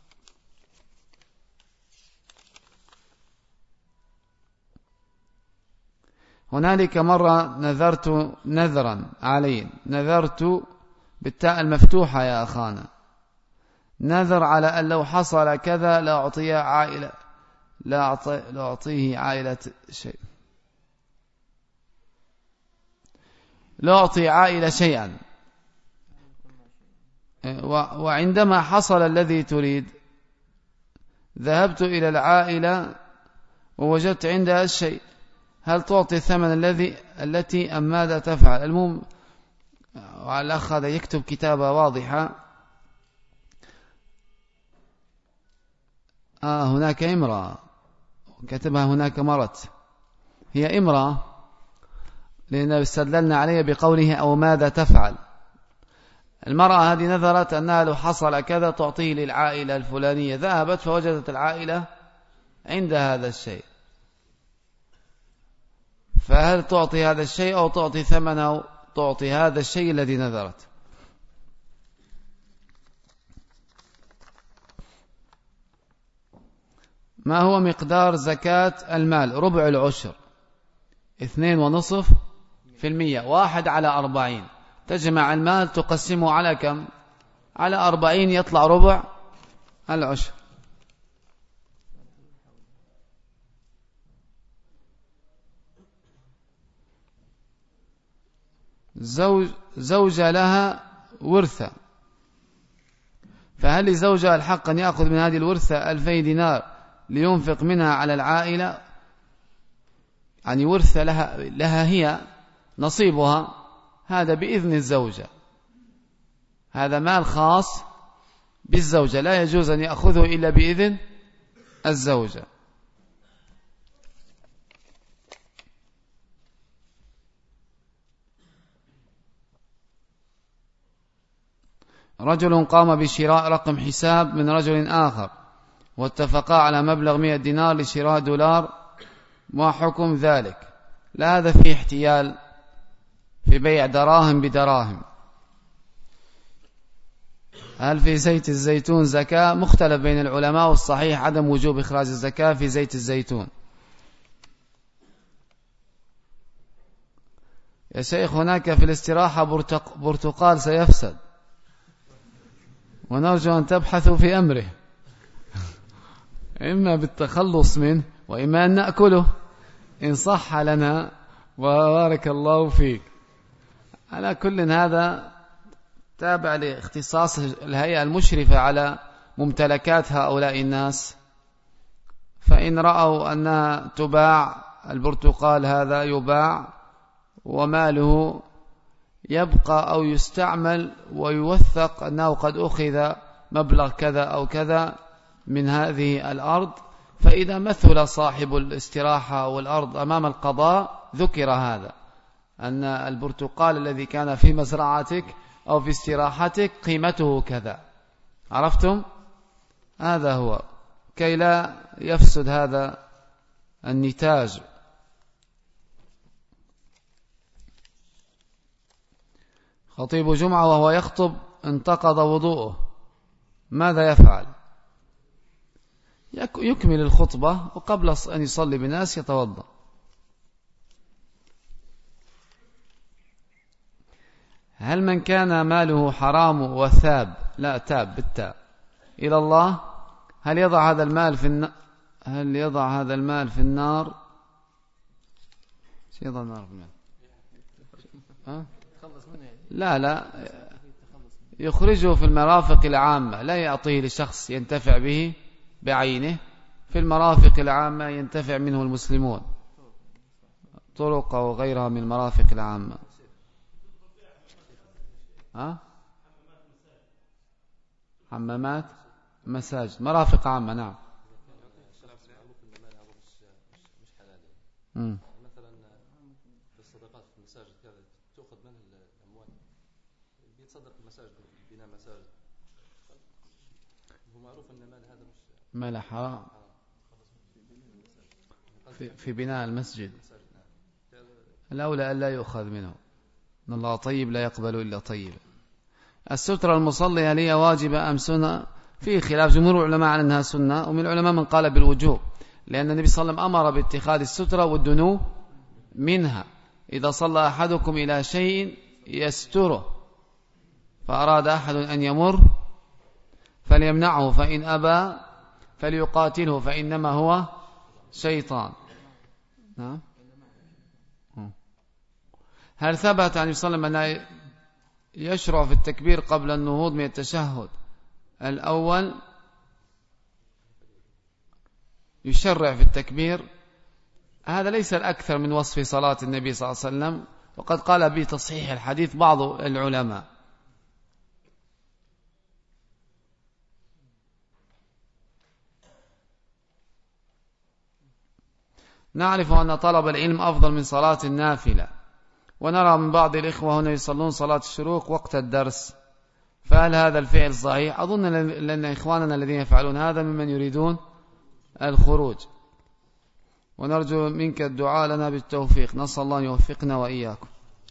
هنالك مرة نذرت نذرا علي، نذرت بالتاء المفتوحة يا أخانا، نذر على أن لو حصل كذا لا أعطيه عائلة لا أعطي لا أعطيه عائلة شيء لا أعطي عائلة شيئا. وعندما حصل الذي تريد ذهبت إلى العائلة ووجدت عندها الشيء، هل تعطي الثمن الذي التي أم ماذا تفعل؟ المهم الأخ هذا يكتب كتابة واضحة. آه هناك امرأة كتبها هناك مرت، هي امرأة، لأنه استدللنا عليها بقوله أو ماذا تفعل. المرأة هذه نذرت أنها لو حصل كذا تعطيه للعائلة الفلانية، ذهبت فوجدت العائلة عند هذا الشيء، فهل تعطي هذا الشيء أو تعطي ثمنه أو تعطي هذا الشيء الذي نذرت؟ ما هو مقدار زكاة المال؟ ربع العشر، اثنين ونصف في المية، واحد على أربعين. تجمع المال تقسمه على كم؟ على أربعين، يطلع ربع العشر. زوج زوجة لها ورثة، فهل لزوجها الحق أن يأخذ من هذه الورثة ألفي دينار لينفق منها على العائلة؟ يعني ورثة لها, لها هي نصيبها، هذا بإذن الزوجة، هذا مال خاص بالزوجة، لا يجوز أن يأخذه إلا بإذن الزوجة. رجل قام بشراء رقم حساب من رجل آخر واتفقا على مبلغ مئة دينار لشراء دولار، ما حكم ذلك؟ لا، هذا فيه احتيال في بيع دراهم بدراهم. هل في زيت الزيتون زكاة؟ مختلف بين العلماء، والصحيح عدم وجوب إخراج الزكاة في زيت الزيتون. يا شيخ هناك في الاستراحة برتقال سيفسد، ونرجو أن تبحثوا في أمره، إما بالتخلص منه وإما أن نأكله إن صح لنا، وبارك الله فيك. على كل هذا تابع لاختصاص الهيئة المشرفة على ممتلكات هؤلاء الناس، فإن رأوا أنها تباع، البرتقال هذا يباع وماله يبقى أو يستعمل ويوثق أنه قد أخذ مبلغ كذا أو كذا من هذه الأرض، فإذا مثل صاحب الاستراحة والأرض أمام القضاء ذكر هذا، أن البرتقال الذي كان في مزرعتك أو في استراحتك قيمته كذا. عرفتم؟ هذا هو، كي لا يفسد هذا النتاج. خطيب جمعة وهو يخطب انتقض وضوءه، ماذا يفعل؟ يكمل الخطبة وقبل أن يصلي بالناس يتوضأ. هل من كان ماله حرام وثاب، لا تاب بالتاء إلى الله، هل يضع هذا المال في النار؟ هل يضع هذا المال في النار؟ شو يضع النار في المال؟ ها؟ لا لا، يخرجه في المرافق العامة، لا يعطيه لشخص ينتفع به بعينه، في المرافق العامة ينتفع منه المسلمون، طرق وغيرها من المرافق العامة. ها؟ حمامات مساجد مرافق عامة. نعم. مم. مثلا في الصدقات في المساجد كذا تأخذ منه الأموال، بيتصدق المساجد بناء مساجد، هو معروف أن مال هذا مش مال حرام في, في بناء المسجد، الأولى أن لا يؤخذ منه، إن الله طيب لا يقبل إلا طيب. السترة المصلية هي واجبة أم سنة؟ فيه خلاف، جمهور العلماء على أنها سنة، ومن العلماء من قال بالوجوب، لأن النبي صلى الله عليه وسلم أمر باتخاذ السترة والدنو منها. إذا صلى أحدكم إلى شيء يستره فأراد أحد أن يمر فليمنعه، فإن أبى فليقاتله فإنما هو شيطان. نعم. هل ثبت عن النبي صلى الله عليه وسلم أن يشرع في التكبير قبل النهوض من التشهد الأول؟ يشرع في التكبير، هذا ليس الأكثر من وصف صلاة النبي صلى الله عليه وسلم، وقد قال بتصحيح الحديث بعض العلماء. نعرف أن طلب العلم أفضل من صلاة النافلة، ونرى من بعض الإخوة هنا يصلون صلاة الشروق وقت الدرس، فهل هذا الفعل صحيح؟ أظن لأن إخواننا الذين يفعلون هذا ممن يريدون الخروج، ونرجو منك الدعاء لنا بالتوفيق، نسأل الله أن يوفقنا وإياكم.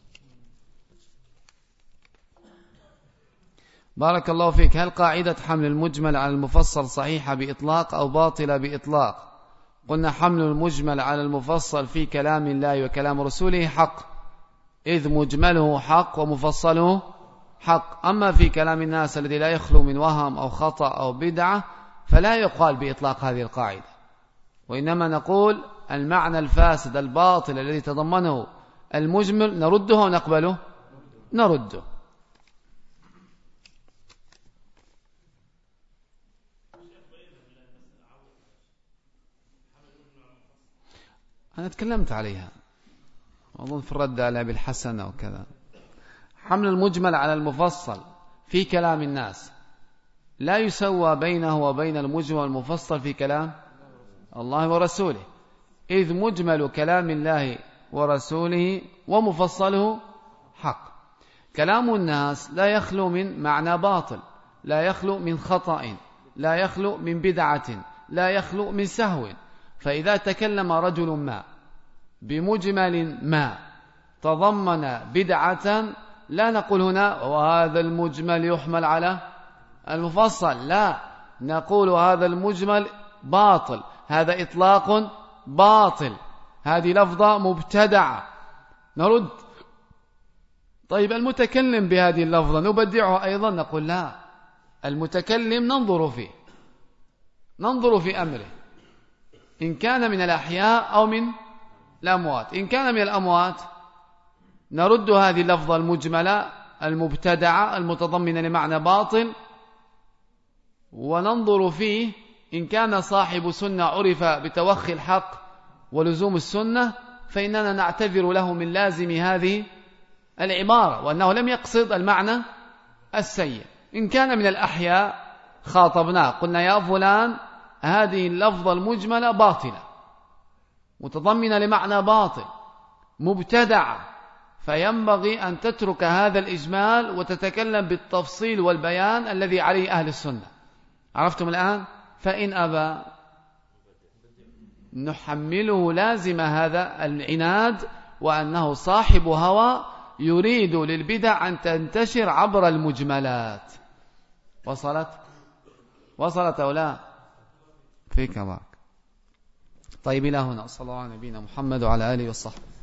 بارك الله فيك. هل قاعدة حمل المجمل على المفصل صحيحة بإطلاق أو باطلة بإطلاق؟ قلنا حمل المجمل على المفصل في كلام الله وكلام رسوله حق، إذ مجمله حق ومفصله حق. أما في كلام الناس الذي لا يخلو من وهم أو خطأ أو بدعة فلا يقال بإطلاق هذه القاعدة، وإنما نقول المعنى الفاسد الباطل الذي تضمنه المجمل نرده ونقبله، نرده. أنا تكلمت عليها أظن في الرد على أبي الحسن أو كذا. حمل المجمل على المفصل في كلام الناس لا يسوى بينه وبين المجمل والمفصل في كلام الله ورسوله، إذ مجمل كلام الله ورسوله ومفصله حق. كلام الناس لا يخلو من معنى باطل، لا يخلو من خطأ، لا يخلو من بدعة، لا يخلو من سهو. فإذا تكلم رجل ما بمجمل ما تضمن بدعة لا نقول هنا وهذا المجمل يحمل على المفصل، لا، نقول هذا المجمل باطل، هذا إطلاق باطل، هذه لفظة مبتدعة، نرد. طيب المتكلم بهذه اللفظة نبدعه أيضا؟ نقول لا، المتكلم ننظر فيه، ننظر في أمره، إن كان من الأحياء أو من الأموات. إن كان من الأموات نرد هذه اللفظة المجملة المبتدعة المتضمنة لمعنى باطل، وننظر فيه إن كان صاحب سنة عرف بتوخي الحق ولزوم السنة فإننا نعتذر له من لازم هذه العبارة وأنه لم يقصد المعنى السيء. إن كان من الأحياء خاطبناه قلنا يا فلان هذه اللفظة المجملة باطلة متضمنة لمعنى باطل مبتدعة، فينبغي أن تترك هذا الإجمال وتتكلم بالتفصيل والبيان الذي عليه أهل السنة. عرفتم الآن؟ فإن أبى نحمله لازم هذا العناد وأنه صاحب هوى يريد للبدع أن تنتشر عبر المجملات. وصلت؟ وصلت أو لا؟ فيك بارك. طيب إلى هنا، صلى الله على نبينا محمد وعلى آله وصحبه.